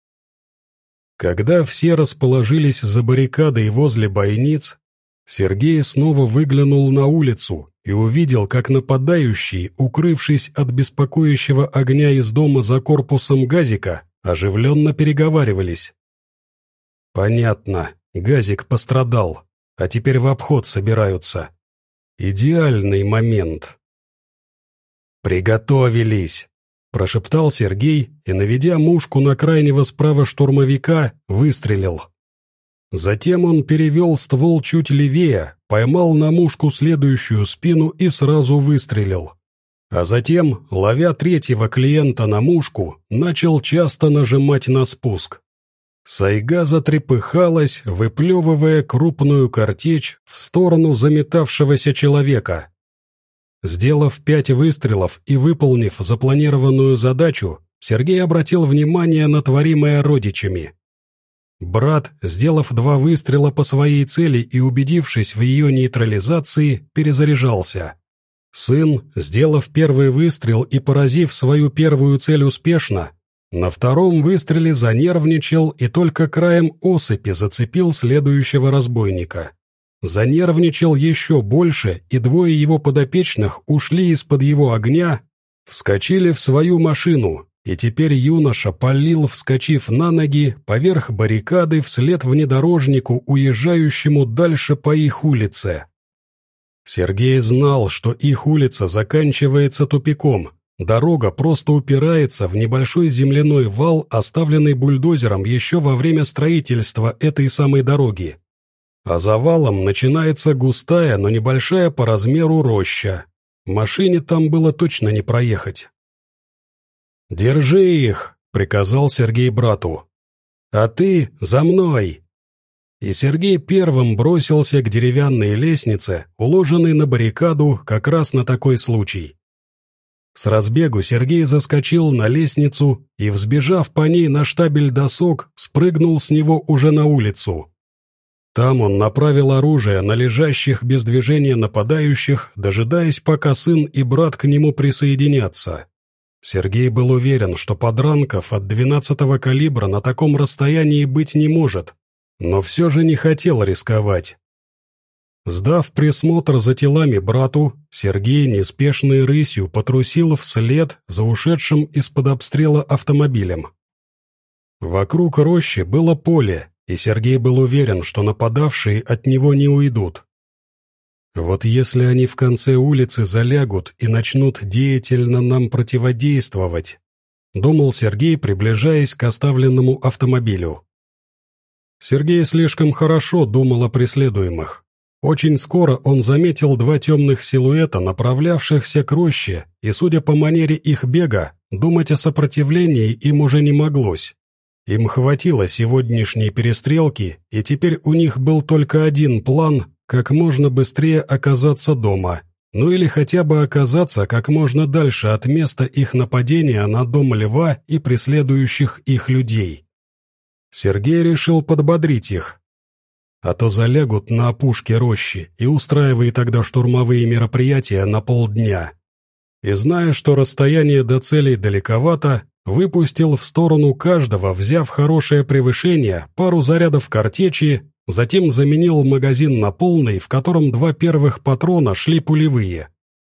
Когда все расположились за баррикадой возле бойниц, Сергей снова выглянул на улицу и увидел, как нападающие, укрывшись от беспокоящего огня из дома за корпусом газика, оживленно переговаривались. «Понятно, газик пострадал, а теперь в обход собираются. Идеальный момент». «Приготовились!» — прошептал Сергей и, наведя мушку на крайнего справа штурмовика, выстрелил. Затем он перевел ствол чуть левее, поймал на мушку следующую спину и сразу выстрелил. А затем, ловя третьего клиента на мушку, начал часто нажимать на спуск. Сайга затрепыхалась, выплевывая крупную картечь в сторону заметавшегося человека. Сделав пять выстрелов и выполнив запланированную задачу, Сергей обратил внимание на творимое родичами. Брат, сделав два выстрела по своей цели и убедившись в ее нейтрализации, перезаряжался. Сын, сделав первый выстрел и поразив свою первую цель успешно, на втором выстреле занервничал и только краем осыпи зацепил следующего разбойника. Занервничал еще больше, и двое его подопечных ушли из-под его огня, вскочили в свою машину, и теперь юноша палил, вскочив на ноги, поверх баррикады вслед внедорожнику, уезжающему дальше по их улице. Сергей знал, что их улица заканчивается тупиком, дорога просто упирается в небольшой земляной вал, оставленный бульдозером еще во время строительства этой самой дороги. А за валом начинается густая, но небольшая по размеру роща. Машине там было точно не проехать. «Держи их!» — приказал Сергей брату. «А ты за мной!» И Сергей первым бросился к деревянной лестнице, уложенной на баррикаду как раз на такой случай. С разбегу Сергей заскочил на лестницу и, взбежав по ней на штабель досок, спрыгнул с него уже на улицу. Там он направил оружие на лежащих без движения нападающих, дожидаясь, пока сын и брат к нему присоединятся. Сергей был уверен, что подранков от двенадцатого калибра на таком расстоянии быть не может, но все же не хотел рисковать. Сдав присмотр за телами брату, Сергей неспешной рысью потрусил вслед за ушедшим из-под обстрела автомобилем. Вокруг рощи было поле, и Сергей был уверен, что нападавшие от него не уйдут. Вот если они в конце улицы залягут и начнут деятельно нам противодействовать, думал Сергей, приближаясь к оставленному автомобилю. Сергей слишком хорошо думал о преследуемых. Очень скоро он заметил два темных силуэта, направлявшихся к роще, и, судя по манере их бега, думать о сопротивлении им уже не моглось. Им хватило сегодняшней перестрелки, и теперь у них был только один план — как можно быстрее оказаться дома, ну или хотя бы оказаться как можно дальше от места их нападения на дом Льва и преследующих их людей. Сергей решил подбодрить их. А то залягут на опушке рощи и устраивая тогда штурмовые мероприятия на полдня. И зная, что расстояние до целей далековато, выпустил в сторону каждого, взяв хорошее превышение, пару зарядов картечи, затем заменил магазин на полный, в котором два первых патрона шли пулевые.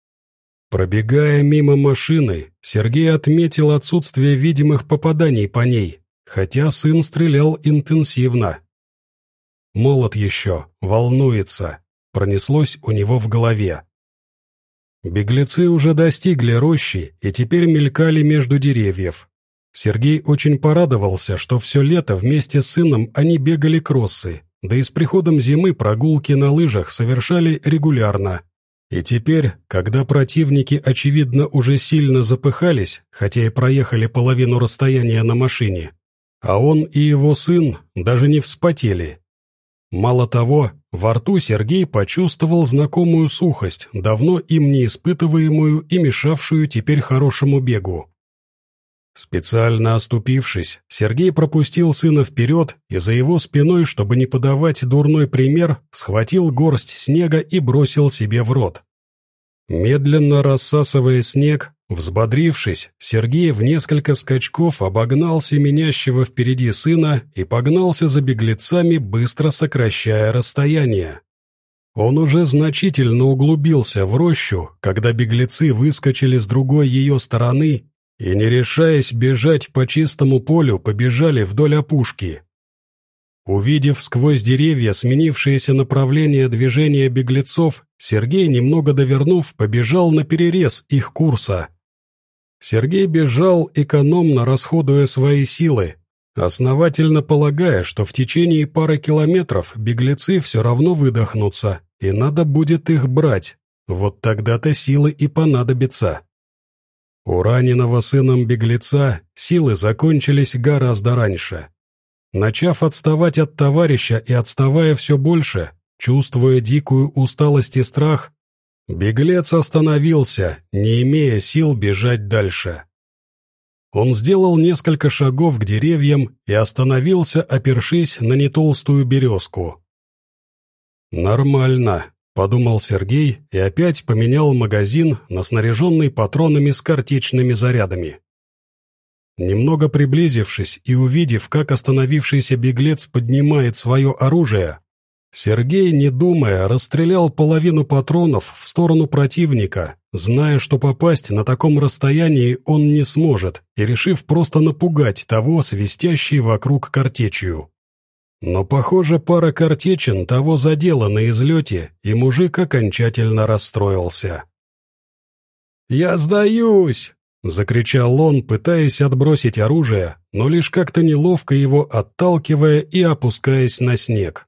Пробегая мимо машины, Сергей отметил отсутствие видимых попаданий по ней, хотя сын стрелял интенсивно. «Молод еще, волнуется», — пронеслось у него в голове. Беглецы уже достигли рощи и теперь мелькали между деревьев. Сергей очень порадовался, что все лето вместе с сыном они бегали кроссы, да и с приходом зимы прогулки на лыжах совершали регулярно. И теперь, когда противники, очевидно, уже сильно запыхались, хотя и проехали половину расстояния на машине, а он и его сын даже не вспотели. Мало того, во рту Сергей почувствовал знакомую сухость, давно им не испытываемую и мешавшую теперь хорошему бегу. Специально оступившись, Сергей пропустил сына вперед и за его спиной, чтобы не подавать дурной пример, схватил горсть снега и бросил себе в рот. Медленно рассасывая снег, взбодрившись, Сергей в несколько скачков обогнал семенящего впереди сына и погнался за беглецами, быстро сокращая расстояние. Он уже значительно углубился в рощу, когда беглецы выскочили с другой ее стороны и, не решаясь бежать по чистому полю, побежали вдоль опушки. Увидев сквозь деревья сменившееся направление движения беглецов, Сергей, немного довернув, побежал наперерез их курса. Сергей бежал, экономно расходуя свои силы, основательно полагая, что в течение пары километров беглецы все равно выдохнутся, и надо будет их брать, вот тогда-то силы и понадобятся. У раненого сыном беглеца силы закончились гораздо раньше. Начав отставать от товарища и отставая все больше, чувствуя дикую усталость и страх, беглец остановился, не имея сил бежать дальше. Он сделал несколько шагов к деревьям и остановился, опершись на нетолстую березку. «Нормально», — подумал Сергей и опять поменял магазин на снаряженный патронами с картечными зарядами. Немного приблизившись и увидев, как остановившийся беглец поднимает свое оружие, Сергей, не думая, расстрелял половину патронов в сторону противника, зная, что попасть на таком расстоянии он не сможет, и решив просто напугать того, свистящей вокруг картечью. Но, похоже, пара картечин того задела на излете, и мужик окончательно расстроился. «Я сдаюсь!» — закричал он, пытаясь отбросить оружие, но лишь как-то неловко его отталкивая и опускаясь на снег.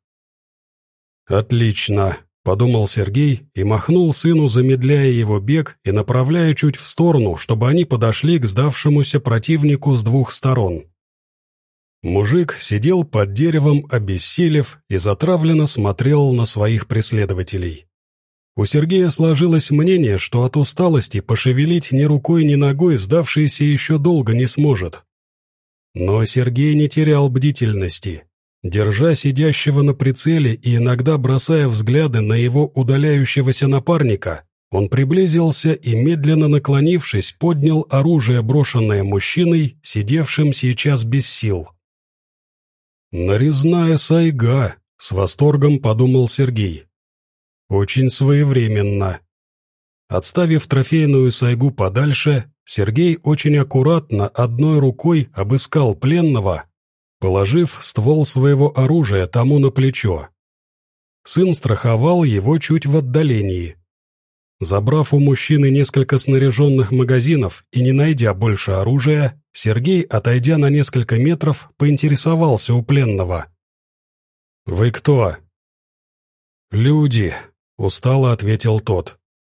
«Отлично!» — подумал Сергей и махнул сыну, замедляя его бег и направляя чуть в сторону, чтобы они подошли к сдавшемуся противнику с двух сторон. Мужик сидел под деревом, обессилев, и затравленно смотрел на своих преследователей. У Сергея сложилось мнение, что от усталости пошевелить ни рукой, ни ногой сдавшийся еще долго не сможет. Но Сергей не терял бдительности. Держа сидящего на прицеле и иногда бросая взгляды на его удаляющегося напарника, он приблизился и, медленно наклонившись, поднял оружие, брошенное мужчиной, сидевшим сейчас без сил. «Нарезная сайга», — с восторгом подумал Сергей. «Очень своевременно». Отставив трофейную сайгу подальше, Сергей очень аккуратно одной рукой обыскал пленного, положив ствол своего оружия тому на плечо. Сын страховал его чуть в отдалении. Забрав у мужчины несколько снаряженных магазинов и не найдя больше оружия, Сергей, отойдя на несколько метров, поинтересовался у пленного. «Вы кто?» «Люди», — устало ответил тот.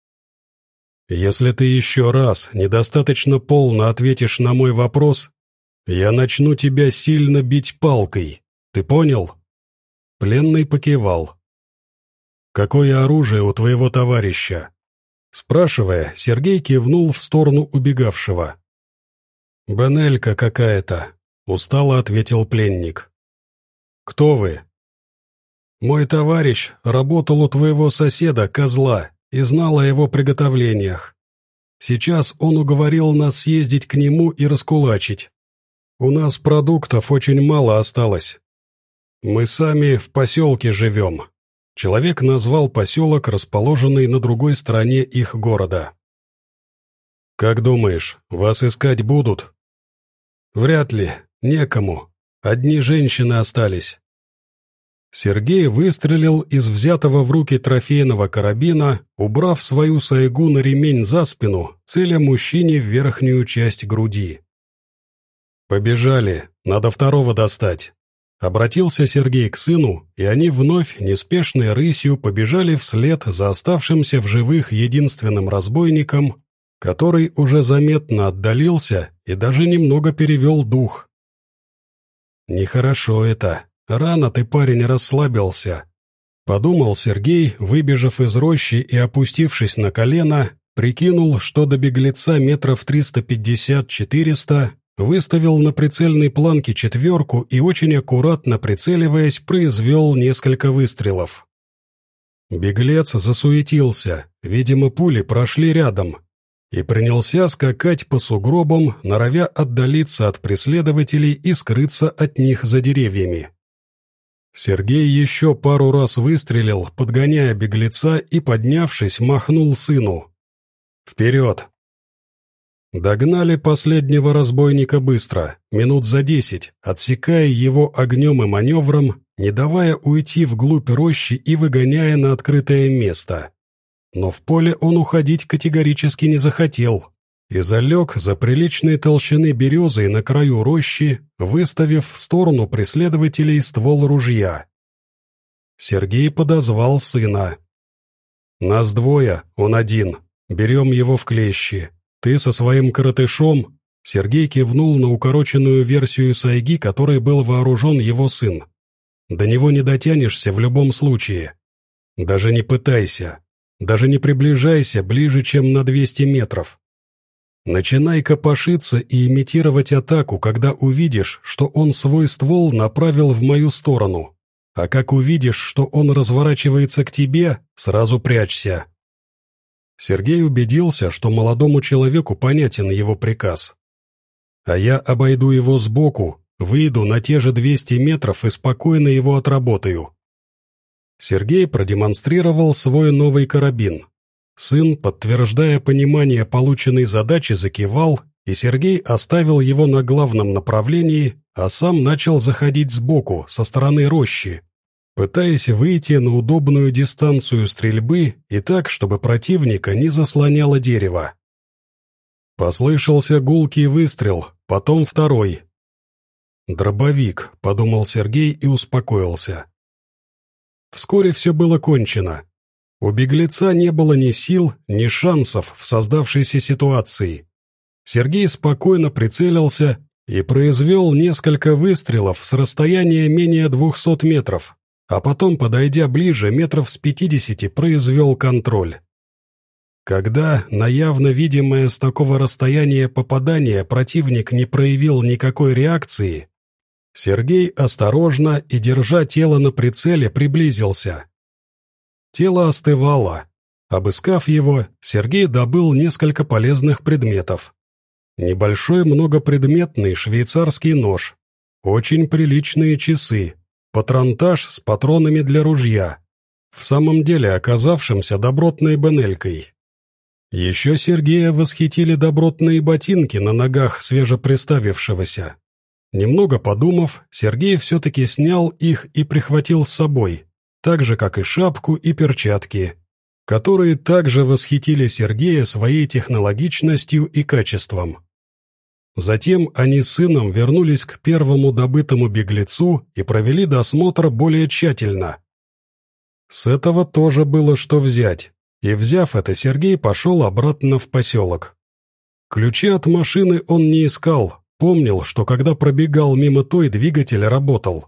«Если ты еще раз недостаточно полно ответишь на мой вопрос, я начну тебя сильно бить палкой. Ты понял?» Пленный покивал. «Какое оружие у твоего товарища?» Спрашивая, Сергей кивнул в сторону убегавшего. «Банелька какая-то», — устало ответил пленник. «Кто вы?» «Мой товарищ работал у твоего соседа, козла, и знал о его приготовлениях. Сейчас он уговорил нас съездить к нему и раскулачить. У нас продуктов очень мало осталось. Мы сами в поселке живем». Человек назвал поселок, расположенный на другой стороне их города. «Как думаешь, вас искать будут?» «Вряд ли, некому. Одни женщины остались». Сергей выстрелил из взятого в руки трофейного карабина, убрав свою сайгу на ремень за спину, целя мужчине в верхнюю часть груди. «Побежали, надо второго достать». Обратился Сергей к сыну, и они вновь неспешной рысью побежали вслед за оставшимся в живых единственным разбойником, который уже заметно отдалился и даже немного перевел дух. «Нехорошо это. Рано ты, парень, расслабился», — подумал Сергей, выбежав из рощи и опустившись на колено, прикинул, что до беглеца метров триста пятьдесят-четыреста, выставил на прицельной планке четверку и, очень аккуратно прицеливаясь, произвел несколько выстрелов. Беглец засуетился, видимо, пули прошли рядом, и принялся скакать по сугробам, норовя отдалиться от преследователей и скрыться от них за деревьями. Сергей еще пару раз выстрелил, подгоняя беглеца, и, поднявшись, махнул сыну. «Вперед!» Догнали последнего разбойника быстро, минут за десять, отсекая его огнем и маневром, не давая уйти вглубь рощи и выгоняя на открытое место. Но в поле он уходить категорически не захотел и залег за приличной толщины березой на краю рощи, выставив в сторону преследователей ствол ружья. Сергей подозвал сына. «Нас двое, он один, берем его в клещи. Ты со своим коротышом», — Сергей кивнул на укороченную версию сайги, которой был вооружен его сын. «До него не дотянешься в любом случае. Даже не пытайся, даже не приближайся ближе, чем на двести метров. Начинай копошиться и имитировать атаку, когда увидишь, что он свой ствол направил в мою сторону. А как увидишь, что он разворачивается к тебе, сразу прячься». Сергей убедился, что молодому человеку понятен его приказ. «А я обойду его сбоку, выйду на те же двести метров и спокойно его отработаю». Сергей продемонстрировал свой новый карабин. Сын, подтверждая понимание полученной задачи, закивал, и Сергей оставил его на главном направлении, а сам начал заходить сбоку, со стороны рощи, пытаясь выйти на удобную дистанцию стрельбы и так, чтобы противника не заслоняло дерево. Послышался гулкий выстрел, потом второй. «Дробовик», — подумал Сергей и успокоился. Вскоре все было кончено. У беглеца не было ни сил, ни шансов в создавшейся ситуации. Сергей спокойно прицелился и произвел несколько выстрелов с расстояния менее двухсот метров, а потом, подойдя ближе, метров с пятидесяти, произвел контроль. Когда на явно видимое с такого расстояния попадание противник не проявил никакой реакции, Сергей осторожно и, держа тело на прицеле, приблизился. Тело остывало. Обыскав его, Сергей добыл несколько полезных предметов. Небольшой многопредметный швейцарский нож, очень приличные часы, патронтаж с патронами для ружья, в самом деле оказавшимся добротной бенелькой. Еще Сергея восхитили добротные ботинки на ногах свежеприставившегося. Немного подумав, Сергей все-таки снял их и прихватил с собой, так же, как и шапку и перчатки, которые также восхитили Сергея своей технологичностью и качеством. Затем они с сыном вернулись к первому добытому беглецу и провели досмотр более тщательно. С этого тоже было что взять, и, взяв это, Сергей пошел обратно в поселок. Ключи от машины он не искал, помнил, что когда пробегал мимо той, двигатель работал.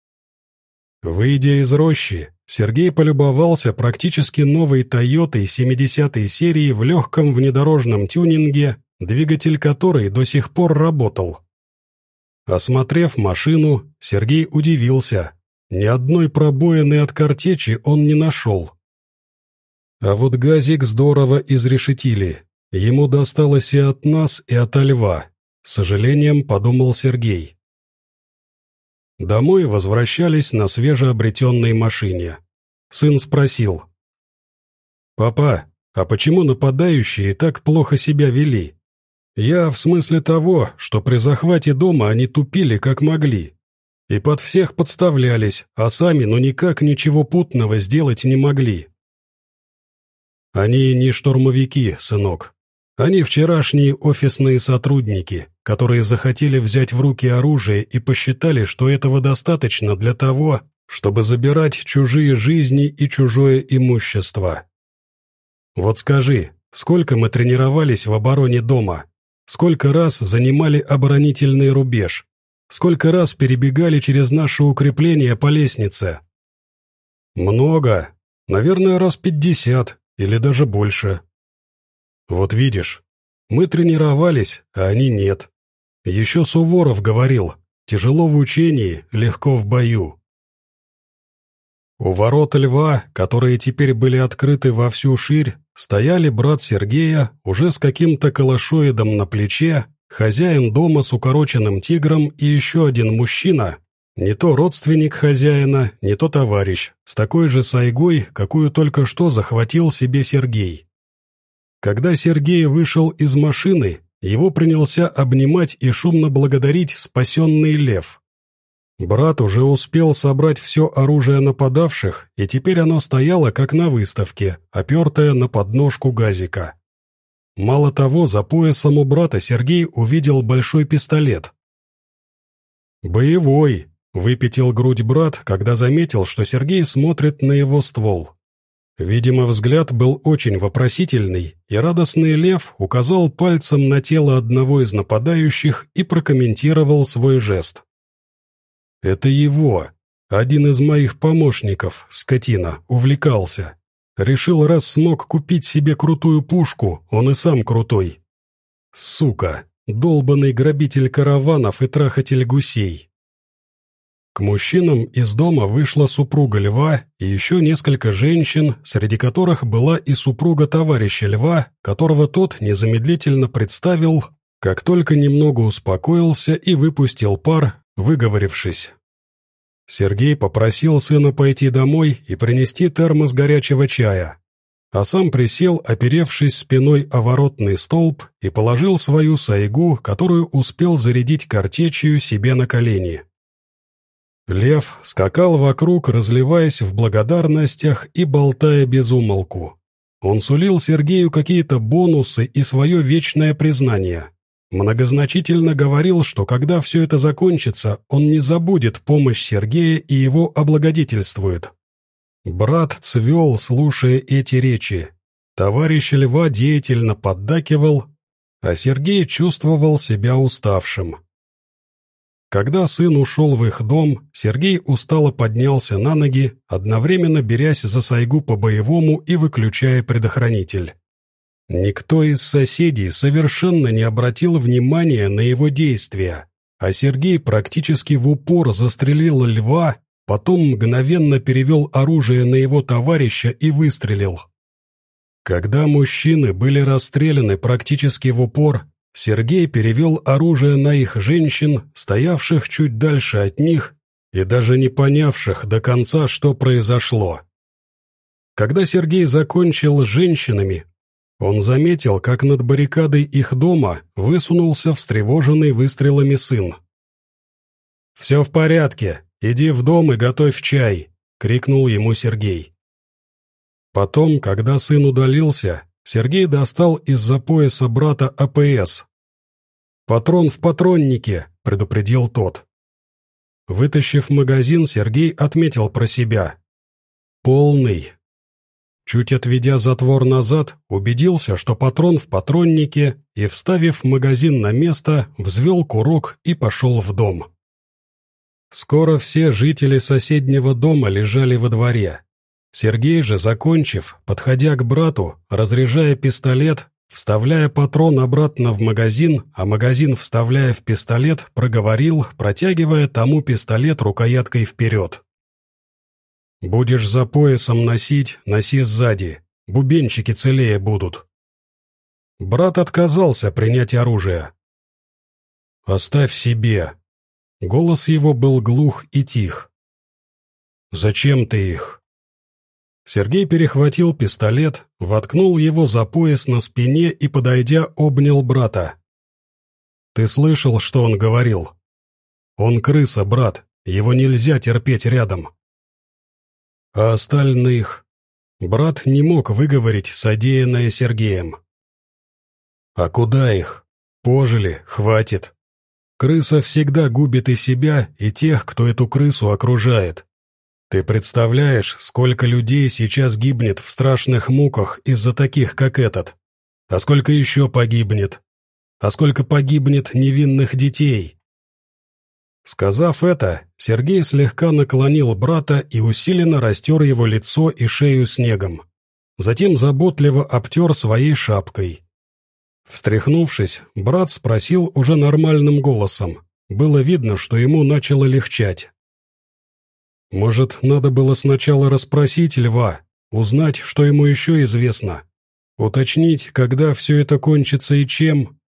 Выйдя из рощи, Сергей полюбовался практически новой «Тойотой» семидесятой серии в легком внедорожном тюнинге, двигатель которой до сих пор работал. Осмотрев машину, Сергей удивился, ни одной пробоины от картечи он не нашел. А вот газик здорово изрешетили, ему досталось и от нас, и от льва, с сожалением подумал Сергей. Домой возвращались на свежеобретенной машине. Сын спросил: «Папа, а почему нападающие так плохо себя вели? Я в смысле того, что при захвате дома они тупили как могли. И под всех подставлялись, а сами ну никак ничего путного сделать не могли». «Они не штурмовики, сынок. Они вчерашние офисные сотрудники, которые захотели взять в руки оружие и посчитали, что этого достаточно для того, чтобы забирать чужие жизни и чужое имущество. Вот скажи, сколько мы тренировались в обороне дома? Сколько раз занимали оборонительный рубеж? Сколько раз перебегали через наши укрепления по лестнице?» «Много. Наверное, раз пятьдесят или даже больше». «Вот видишь, мы тренировались, а они нет. Еще Суворов говорил: тяжело в учении, легко в бою». У ворот льва, которые теперь были открыты во всю ширь, стояли брат Сергея, уже с каким-то калашоидом на плече, хозяин дома с укороченным тигром и еще один мужчина, не то родственник хозяина, не то товарищ, с такой же сайгой, какую только что захватил себе Сергей. Когда Сергей вышел из машины, его принялся обнимать и шумно благодарить спасенный лев. Брат уже успел собрать все оружие нападавших, и теперь оно стояло как на выставке, опертое на подножку газика. Мало того, за поясом у брата Сергей увидел большой пистолет. «Боевой», — выпятил грудь брат, когда заметил, что Сергей смотрит на его ствол. Видимо, взгляд был очень вопросительный, и радостный лев указал пальцем на тело одного из нападающих и прокомментировал свой жест. «Это его, один из моих помощников, скотина, увлекался. Решил, раз смог купить себе крутую пушку, он и сам крутой. Сука, долбанный грабитель караванов и трахатель гусей». К мужчинам из дома вышла супруга льва и еще несколько женщин, среди которых была и супруга товарища льва, которого тот незамедлительно представил, как только немного успокоился и выпустил пар, выговорившись. Сергей попросил сына пойти домой и принести термос горячего чая. а сам присел, оперевшись спиной о воротный столб, и положил свою сайгу, которую успел зарядить картечью, себе на колени. Лев скакал вокруг, разливаясь в благодарностях и болтая без умолку. Он сулил Сергею какие-то бонусы и свое вечное признание. Многозначительно говорил, что когда все это закончится, он не забудет помощь Сергея и его облагодетельствует. Брат цвел, слушая эти речи. Товарищ Льва деятельно поддакивал, а Сергей чувствовал себя уставшим. Когда сын ушел в их дом, Сергей устало поднялся на ноги, одновременно берясь за сайгу по-боевому и выключая предохранитель. Никто из соседей совершенно не обратил внимания на его действия, а Сергей практически в упор застрелил Льва, потом мгновенно перевел оружие на его товарища и выстрелил. Когда мужчины были расстреляны практически в упор, Сергей перевел оружие на их женщин, стоявших чуть дальше от них и даже не понявших до конца, что произошло. Когда Сергей закончил с женщинами, он заметил, как над баррикадой их дома высунулся встревоженный выстрелами сын. «Все в порядке, иди в дом и готовь чай», — крикнул ему Сергей. Потом, когда сын удалился, Сергей достал из-за пояса брата А П С. «Патрон в патроннике», — предупредил тот. Вытащив магазин, Сергей отметил про себя. «Полный». Чуть отведя затвор назад, убедился, что патрон в патроннике, и, вставив магазин на место, взвел курок и пошел в дом. Скоро все жители соседнего дома лежали во дворе. Сергей же, закончив, подходя к брату, разряжая пистолет, вставляя патрон обратно в магазин, а магазин вставляя в пистолет, проговорил, протягивая тому пистолет рукояткой вперед. «Будешь за поясом носить, носи сзади, бубенчики целее будут». Брат отказался принять оружие. «Оставь себе». Голос его был глух и тих. «Зачем ты их?» Сергей перехватил пистолет, воткнул его за пояс на спине и, подойдя, обнял брата. «Ты слышал, что он говорил? Он крыса, брат, его нельзя терпеть рядом». «А остальных?» Брат не мог выговорить содеянное Сергеем. «А куда их? Пожили, хватит. Крыса всегда губит и себя, и тех, кто эту крысу окружает. Ты представляешь, сколько людей сейчас гибнет в страшных муках из-за таких, как этот? А сколько еще погибнет? А сколько погибнет невинных детей?» Сказав это, Сергей слегка наклонил брата и усиленно растер его лицо и шею снегом. Затем заботливо обтер своей шапкой. Встряхнувшись, брат спросил уже нормальным голосом. Было видно, что ему начало легчать. «Может, надо было сначала расспросить Льва, узнать, что ему еще известно, уточнить, когда все это кончится и чем?»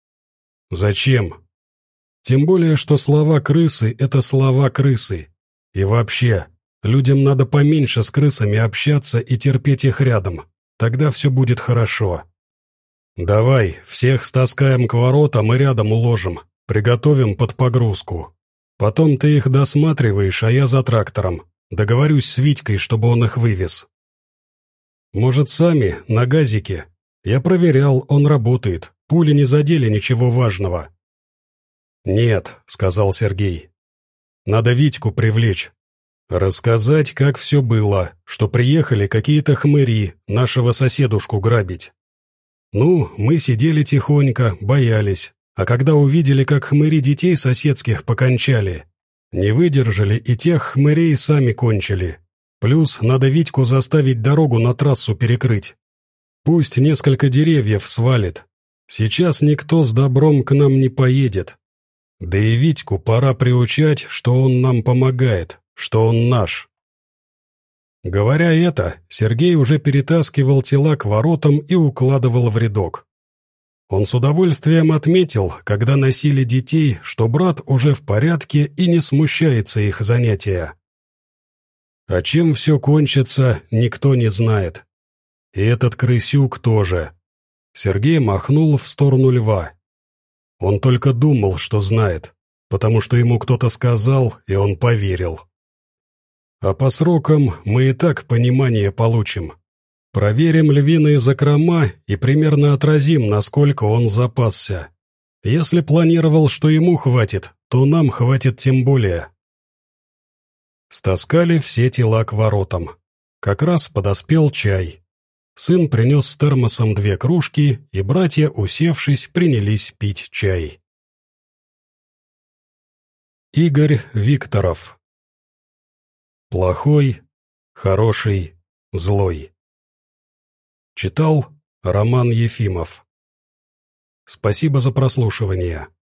«Зачем? Тем более, что слова крысы — это слова крысы. И вообще, людям надо поменьше с крысами общаться и терпеть их рядом, тогда все будет хорошо. Давай, всех стаскаем к воротам и рядом уложим, приготовим под погрузку. Потом ты их досматриваешь, а я за трактором. Договорюсь с Витькой, чтобы он их вывез. Может, сами, на газике? Я проверял, он работает, пули не задели ничего важного». «Нет», — сказал Сергей. «Надо Витьку привлечь. Рассказать, как все было, что приехали какие-то хмыри нашего соседушку грабить. Ну, мы сидели тихонько, боялись, а когда увидели, как хмыри детей соседских покончали, не выдержали и тех хмырей сами кончили. Плюс надо Витьку заставить дорогу на трассу перекрыть. Пусть несколько деревьев свалит. Сейчас никто с добром к нам не поедет. Да и Витьку пора приучать, что он нам помогает, что он наш». Говоря это, Сергей уже перетаскивал тела к воротам и укладывал в рядок. Он с удовольствием отметил, когда носили детей, что брат уже в порядке и не смущается их занятия. А чем все кончится, никто не знает. И этот крысюк тоже. Сергей махнул в сторону льва. Он только думал, что знает, потому что ему кто-то сказал, и он поверил. А по срокам мы и так понимание получим. Проверим львиные закрома и примерно отразим, насколько он запасся. Если планировал, что ему хватит, то нам хватит тем более. Стаскали все тела к воротам. Как раз подоспел чай. Сын принес с термосом две кружки, и братья, усевшись, принялись пить чай. Игорь Викторов. Плохой, хороший, злой. Читал Роман Ефимов. Спасибо за прослушивание.